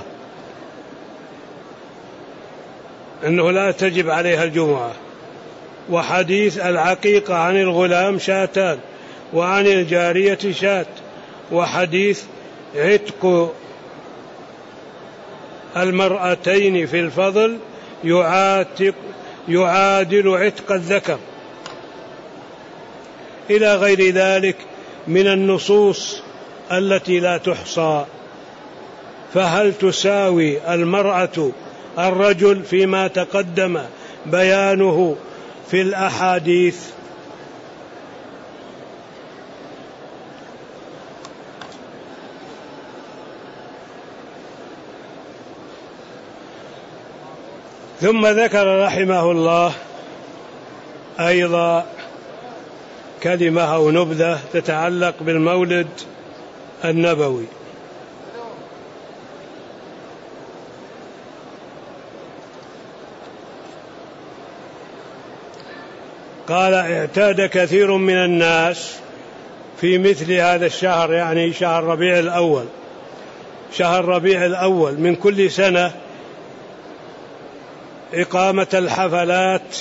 أنه لا تجب عليها الجمعة. وحديث العقيقة عن الغلام شاتان وعن الجارية شات. وحديث عتق المرأتين في الفضل يعاتق يعادل عتق الذكر، إلى غير ذلك من النصوص التي لا تحصى. فهل تساوي المرأة الرجل فيما تقدم بيانه في الأحاديث؟ ثم ذكر رحمه الله أيضا كلمة أو نبذة تتعلق بالمولد النبوي. قال: اعتاد كثير من الناس في مثل هذا الشهر، يعني شهر ربيع الأول، شهر ربيع الأول من كل سنة، إقامة الحفلات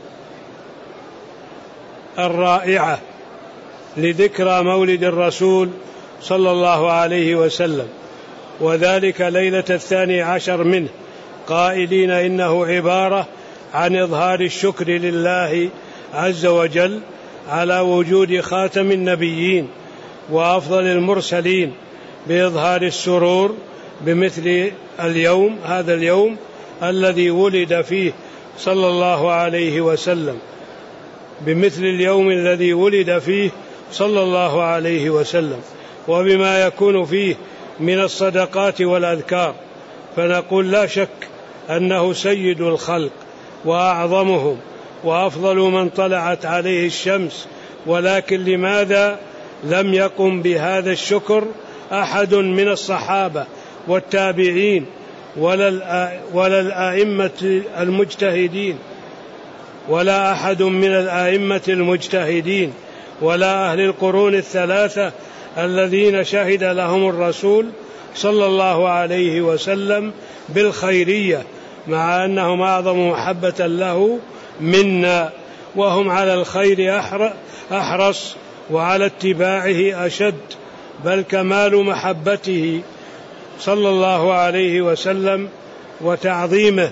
الرائعة لذكرى مولد الرسول صلى الله عليه وسلم، وذلك ليلة الثاني عشر منه، قائلين إنه عبارة عن إظهار الشكر لله عز وجل على وجود خاتم النبيين وأفضل المرسلين، بإظهار السرور بمثل اليوم هذا اليوم الذي ولد فيه صلى الله عليه وسلم، بمثل اليوم الذي ولد فيه صلى الله عليه وسلم، وبما يكون فيه من الصدقات والأذكار. فنقول لا شك أنه سيد الخلق وأعظمهم وأفضل من طلعت عليه الشمس، ولكن لماذا لم يقم بهذا الشكر أحد من الصحابة والتابعين ولا الأئمة المجتهدين، ولا أحد من الأئمة المجتهدين ولا أهل القرون الثلاثة الذين شهد لهم الرسول صلى الله عليه وسلم بالخيرية، مع أنهم أعظم محبة له منا، وهم على الخير أحرص وعلى اتباعه أشد، بل كمال محبته صلى الله عليه وسلم وتعظيمه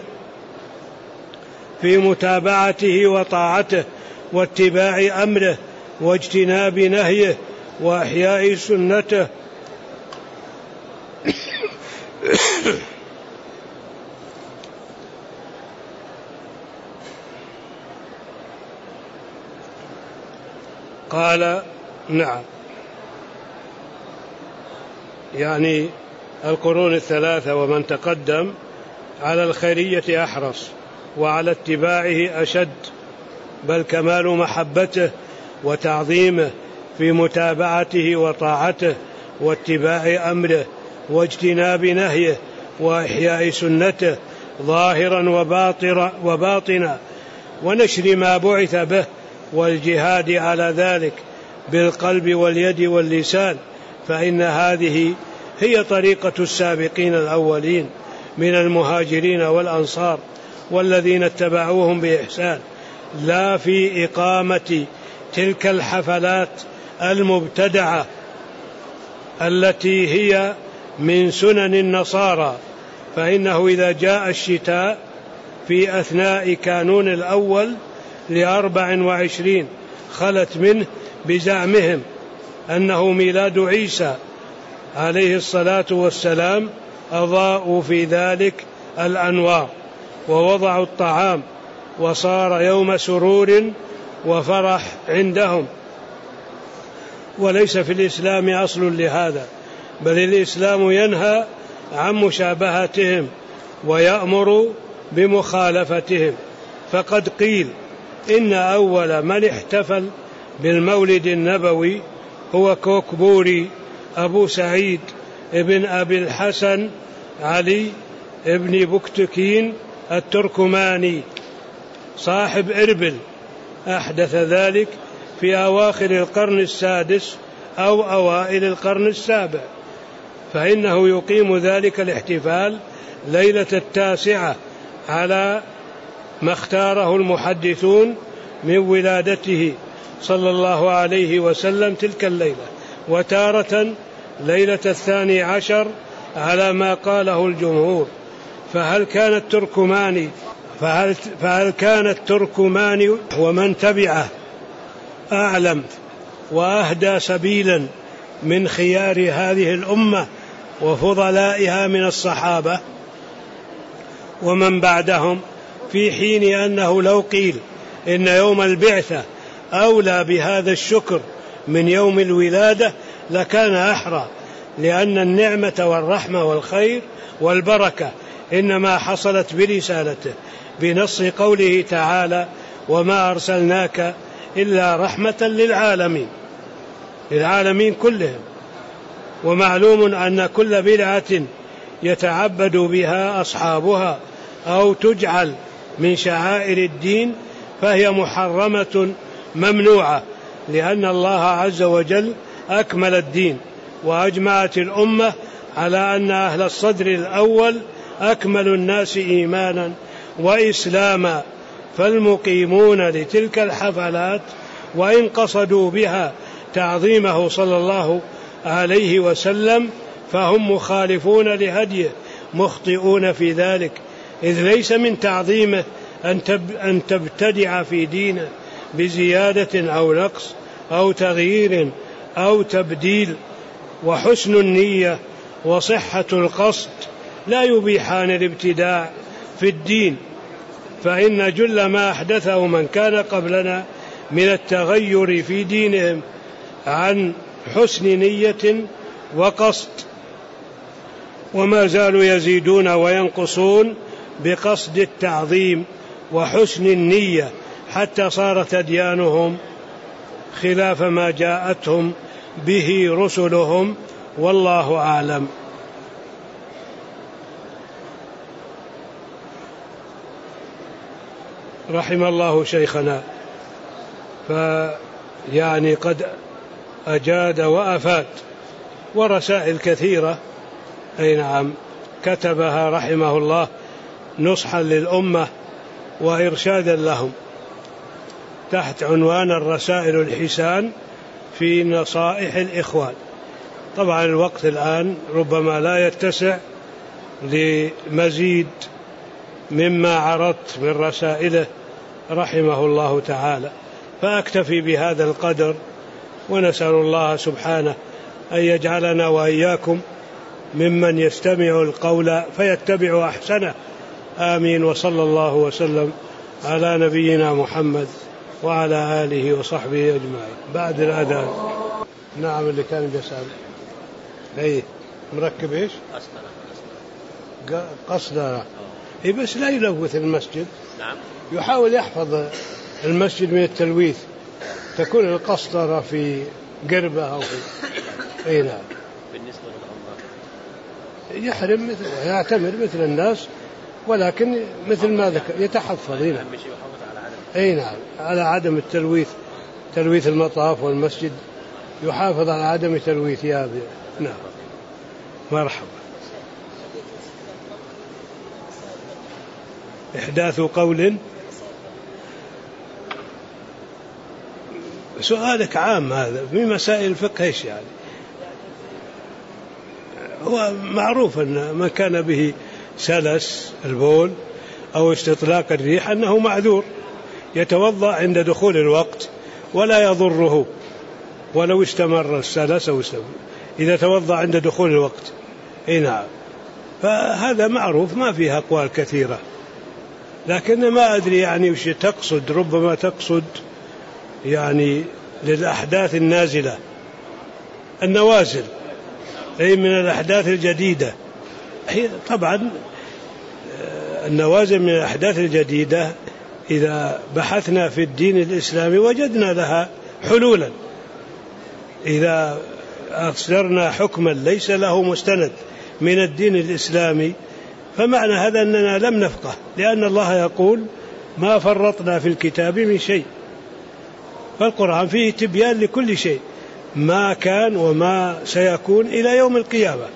في متابعته وطاعته واتباع أمره واجتناب نهيه وإحياء سنته. قال: نعم، يعني القرون الثلاثة ومن تقدم على الخيرية أحرص وعلى اتباعه أشد، بل كمال محبته وتعظيمه في متابعته وطاعته واتباع أمره واجتناب نهيه وإحياء سنته ظاهرا وباطنا، ونشر ما بعث به والجهاد على ذلك بالقلب واليد واللسان، فإن هذه هي طريقة السابقين الأولين من المهاجرين والأنصار والذين اتبعوهم بإحسان، لا في إقامة تلك الحفلات المبتدعة التي هي من سنن النصارى. فإنه إذا جاء الشتاء في أثناء كانون الأول لأربع وعشرين خلت منه بزعمهم أنه ميلاد عيسى عليه الصلاة والسلام، أضاءوا في ذلك الأنوار ووضعوا الطعام، وصار يوم سرور وفرح عندهم. وليس في الإسلام أصل لهذا، بل الإسلام ينهى عن مشابهتهم ويأمر بمخالفتهم. فقد قيل إن أول من احتفل بالمولد النبوي هو كوكبوري أبو سعيد ابن أبي الحسن علي ابن بكتكين التركماني صاحب إربل، أحدث ذلك في أواخر القرن السادس أو أوائل القرن السابع، فإنه يقيم ذلك الاحتفال ليلة التاسعة على ما اختاره المحدثون من ولادته صلى الله عليه وسلم تلك الليلة، وتارة ليلة الثاني عشر على ما قاله الجمهور. فهل كان التركماني فهل, فهل كان التركماني ومن تبعه أعلم وأهدى سبيلا من خيار هذه الأمة وفضلائها من الصحابة ومن بعدهم، في حين أنه لو قيل إن يوم البعثة أولى بهذا الشكر من يوم الولادة لكان أحرى، لأن النعمة والرحمة والخير والبركة إنما حصلت برسالته، بنص قوله تعالى: وما أرسلناك إلا رحمة للعالمين، للعالمين كلهم. ومعلوم أن كل بدعة يتعبد بها أصحابها أو تجعل من شعائر الدين فهي محرمة ممنوعة، لأن الله عز وجل أكمل الدين، وأجمعت الأمة على أن أهل الصدر الأول أكمل الناس إيمانا وإسلاما، فالمقيمون لتلك الحفلات وإن قصدوا بها تعظيمه صلى الله عليه وسلم فهم مخالفون لهديه مخطئون في ذلك، إذ ليس من تعظيمه أن تبتدع في دينه بزيادة أو نقص أو تغيير أو تبديل. وحسن النية وصحة القصد لا يبيحان الابتداع في الدين، فإن جل ما أحدثه من كان قبلنا من التغير في دينهم عن حسن نية وقصد، وما زالوا يزيدون وينقصون بقصد التعظيم وحسن النية، حتى صارت أديانهم خلاف ما جاءتهم به رسلهم، والله أعلم. رحم الله شيخنا، فيعني قد أجاد وأفاد، ورسائل كثيرة أي نعم كتبها رحمه الله نصحا للأمة وإرشادا لهم تحت عنوان الرسائل الحسان في نصائح الإخوان. طبعا الوقت الآن ربما لا يتسع لمزيد مما عرضت من رسائله رحمه الله تعالى، فأكتفي بهذا القدر، ونسأل الله سبحانه أن يجعلنا وإياكم ممن يستمع القول فيتبع أحسنه، آمين. وصلى الله وسلم على نبينا محمد وعلى آله وصحبه أجمعين. بعد الأذان. نعم اللي كان بيسأل ايه مركب ايش قصدنا ايه، بس لا يلوث المسجد. نعم يحاول يحفظ المسجد من التلويث، تكون القسطرة في قربة أو في اي نعم. بالنسبة للعمرة يحرم مثل يعتمر مثل الناس، ولكن مثل ما ذكر يتحفظ هنا اي نعم على عدم التلويث، تلويث المطاف والمسجد، يحافظ على عدم تلويثها. نعم مرحبا. إحداث قول، سؤالك عام هذا في مسائل الفقه ايش يعني؟ هو معروف أن من كان به سلس البول أو استطلاق الريح أنه معذور، يتوضأ عند دخول الوقت ولا يضره ولو استمر السلس أو استمر إذا توضأ عند دخول الوقت. إيه نعم، فهذا معروف ما فيه أقوال كثيرة، لكن ما أدري يعني وش تقصد، ربما تقصد يعني للأحداث النازلة النوازل، أي من الأحداث الجديدة. طبعا النوازل من الأحداث الجديدة إذا بحثنا في الدين الإسلامي وجدنا لها حلولا. إذا أصدرنا حكما ليس له مستند من الدين الإسلامي فمعنى هذا أننا لم نفقه، لأن الله يقول ما فرطنا في الكتاب من شيء، فالقرآن فيه تبيان لكل شيء ما كان وما سيكون إلى يوم القيامة.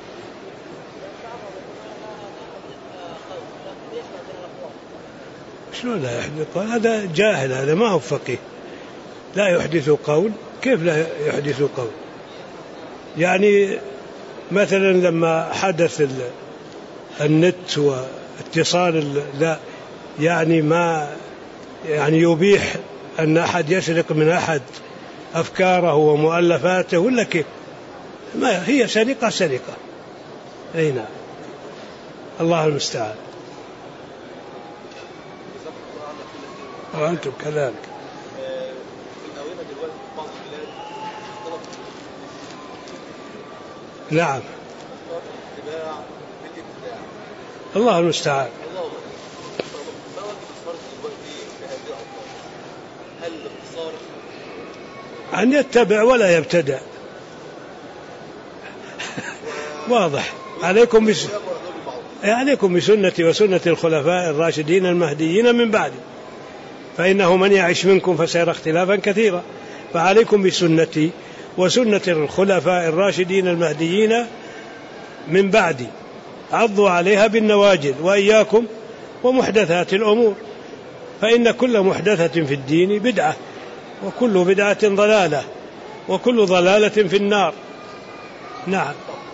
شلون لا يحدث قول؟ هذا جاهل، هذا ما هو فقيه. لا يحدث قول، كيف لا يحدث قول؟ يعني مثلا لما حدث النت واتصال لا يعني ما يعني يبيح أن أحد يسرق من أحد أفكاره ومؤلفاته ولا كيف؟ ما هي سرقة سرقة. أي نعم، الله المستعان. وأنتم كذلك. نعم، الله المستعان. أن يتبع ولا يبتدع. واضح. عليكم بس... عليكم بسنتي وسنة الخلفاء الراشدين المهديين من بعدي، فإنه من يعش منكم فسيرى اختلافا كثيرا، فعليكم بسنتي وسنة الخلفاء الراشدين المهديين من بعدي، عضوا عليها بالنواجذ، وإياكم ومحدثات الأمور، فإن كل محدثة في الدين بدعة، وكل بدعة ضلالة، وكل ضلالة في النار. نعم،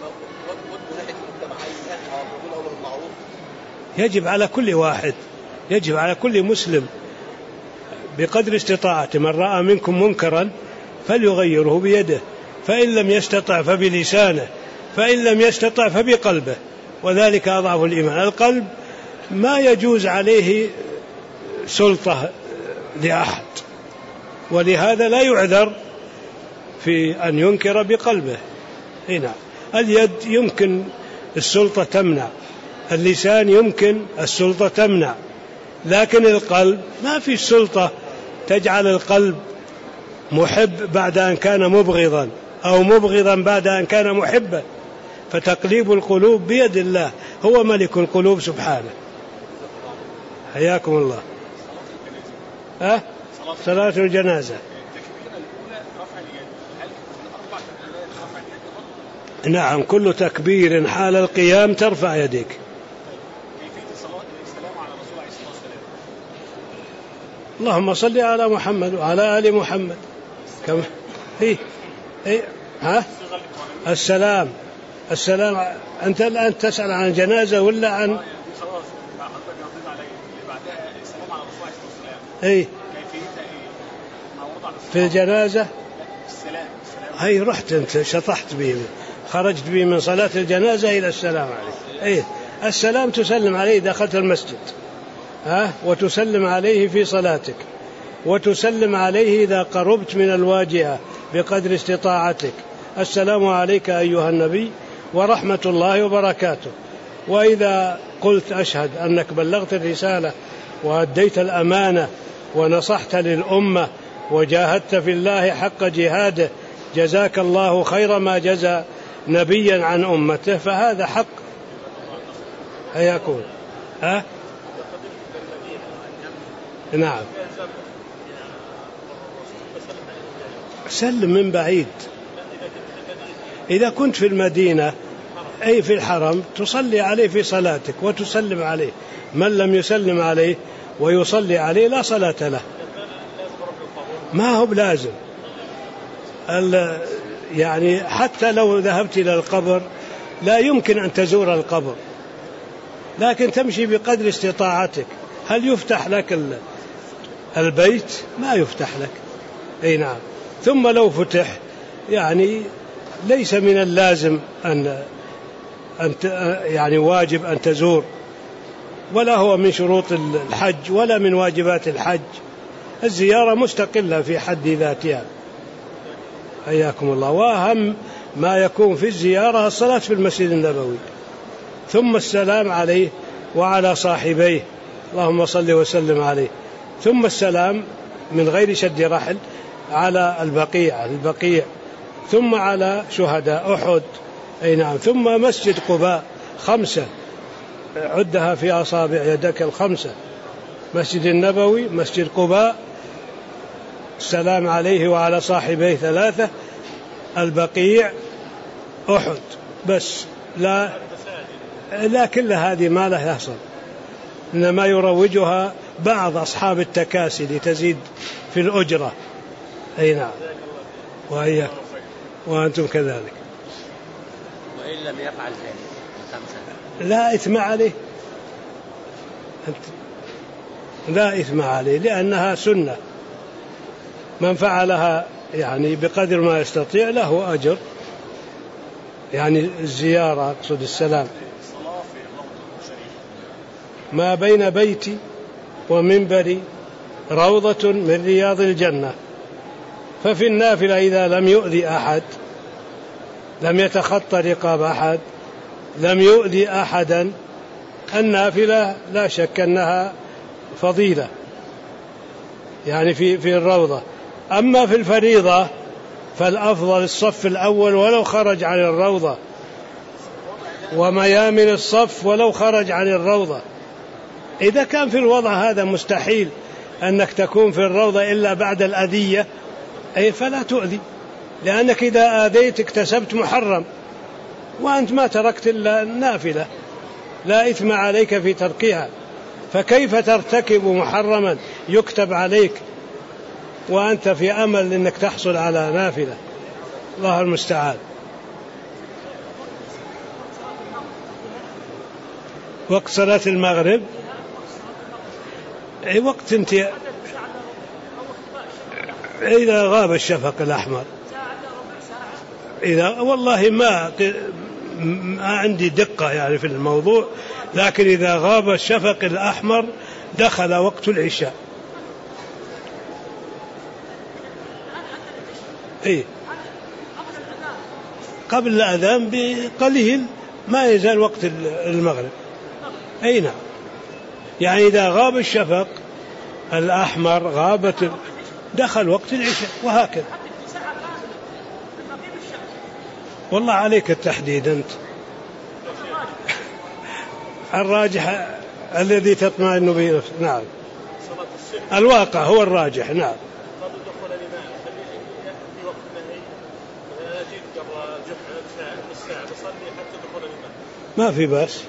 يجب على كل واحد، يجب على كل مسلم بقدر استطاعته، من رأى منكم منكرا فليغيره بيده، فإن لم يستطع فبلسانه، فإن لم يستطع فبقلبه، وذلك أضعف الإيمان. القلب ما يجوز عليه سلطة لأحد، ولهذا لا يعذر في أن ينكر بقلبه. هنا اليد يمكن السلطة تمنع، اللسان يمكن السلطة تمنع، لكن القلب ما في السلطة تجعل القلب محب بعد أن كان مبغضا، أو مبغضا بعد أن كان محبا، فتقليب القلوب بيد الله، هو ملك القلوب سبحانه. حياكم الله. أه؟ صلاة الجنازة نعم، كل تكبير حال القيام ترفع يديك. اللهم صل على محمد وعلى آل محمد. كم هي هي ها السلام السلام. أنت الآن تسأل عن جنازة ولا عن إيه في الجنازة؟ هاي رحت أنت شطحت به، خرجت به من صلاة الجنازة إلى السلام عليه. إيه السلام تسلم عليه دخلت المسجد، ها، وتسلم عليه في صلاتك، وتسلم عليه إذا قربت من الواجهة بقدر استطاعتك. السلام عليك أيها النبي ورحمة الله وبركاته. وإذا قلت أشهد أنك بلغت الرسالة وأديت الأمانة ونصحت للأمة وجاهدت في الله حق جهاده، جزاك الله خير ما جزى نبيا عن أمته، فهذا حق. هيكون ها نعم، سلم من بعيد. إذا كنت في المدينة أي في الحرم تصلي عليه في صلاتك وتسلم عليه، من لم يسلم عليه ويصلي عليه لا صلاة له. ما هو بلازم يعني، حتى لو ذهبت إلى القبر لا يمكن أن تزور القبر، لكن تمشي بقدر استطاعتك. هل يفتح لك البيت؟ ما يفتح لك. أي نعم. ثم لو فتح يعني ليس من اللازم أن أنت يعني واجب أن تزور، ولا هو من شروط الحج ولا من واجبات الحج. الزيارة مستقلة في حد ذاتها. حياكم الله. وأهم ما يكون في الزيارة الصلاة في المسجد النبوي، ثم السلام عليه وعلى صاحبيه، اللهم صل وسلم عليه، ثم السلام من غير شد رحل على البقيع البقيع ثم على شهداء أحد. أي نعم. ثم مسجد قباء خمسة، عدها في أصابع يدك الخمسة: مسجد النبوي، مسجد قباء، السلام عليه وعلى صاحبيه ثلاثة، البقيع، أحد. بس لا لا كل هذه ما له يحصل، إنما يروجها بعض أصحاب التكاسي لتزيد في الأجرة. أي نعم. وإياك وأنتم كذلك. وإن لم يفعل لا إثم عليه، لا إثم عليه، لأنها سنة. من فعلها يعني بقدر ما يستطيع له أجر، يعني الزيارة أقصد السلام. ما بين بيتي ومنبري روضة من رياض الجنة. ففي النافلة إذا لم يؤذي أحد، لم يتخطى رقاب أحد، لم يؤذي أحدا، النافلة لا شك أنها فضيلة يعني في في الروضة. أما في الفريضة فالأفضل الصف الأول ولو خرج عن الروضة، وميامن الصف ولو خرج عن الروضة. إذا كان في الوضع هذا مستحيل أنك تكون في الروضة إلا بعد الأذية، أي فلا تؤذي، لأنك إذا آذيت اكتسبت محرم، وأنت ما تركت إلا النافلة، لا إثم عليك في تركها. فكيف ترتكب محرما يكتب عليك وأنت في أمل أنك تحصل على نافلة؟ الله المستعان. وقت صلاة المغرب أي وقت انت إذا غاب الشفق الأحمر، إذا والله ما ما عندي دقة يعني في الموضوع، لكن إذا غاب الشفق الأحمر دخل وقت العشاء. إيه قبل الأذان بقليل ما يزال وقت المغرب. أي نعم. يعني إذا غاب الشفق الأحمر غابت دخل وقت العشاء، وهكذا. والله عليك التحديد أنت. الراجح الذي تطمئن به نفسك. نعم. الواقع هو الراجح. نعم. ما في بس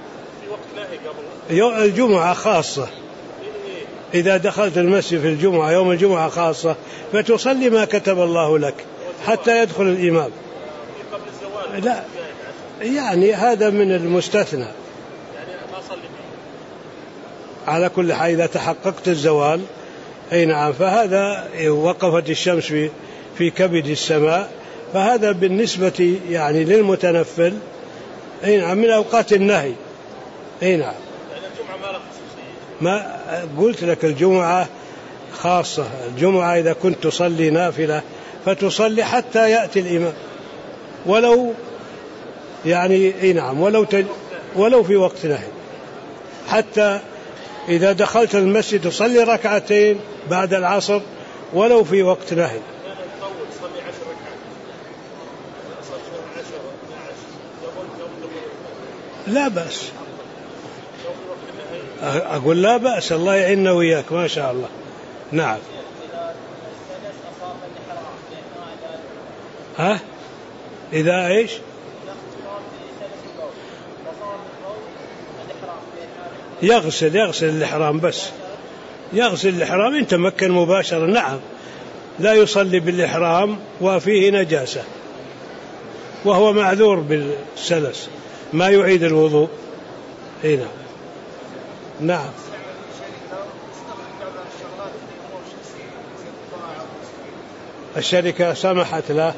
يوم الجمعة خاصة، إذا دخلت المسجد في الجمعة يوم الجمعة خاصة فتصلي ما كتب الله لك حتى يدخل الإمام. لا يعني هذا من المستثنى. على كل حال إذا تحققت الزوال، أي نعم، فهذا وقفت الشمس في في كبد السماء، فهذا بالنسبة يعني للمتنفل أي نعم من أوقات النهي. أي نعم. ما قلت لك الجمعة خاصة. الجمعة إذا كنت تصلي نافلة فتصلي حتى يأتي الإمام، ولو يعني أي نعم ولو تج... ولو في وقت نهي. حتى إذا دخلت المسجد تصلي ركعتين بعد العصر ولو في وقت نهي. لا بأس، أقول لا بأس، الله يعيننا وياك ما شاء الله. نعم. ها إذا إيش يغسل يغسل الإحرام، بس يغسل الإحرام إن تمكن مباشرة. نعم. لا يصلي بالإحرام وفيه نجاسة وهو معذور بالسلس، ما يعيد الوضوء. اي نعم. نعم. الشركة سمحت له،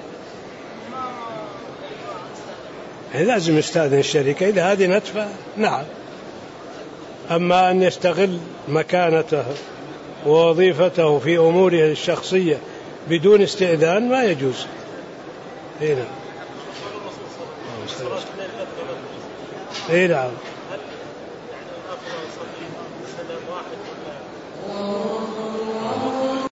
لازم يستأذن الشركة إذا أذنت فنعم. أما أن يستغل مكانته ووظيفته في أموره الشخصية بدون استئذان ما يجوز. هنا هنا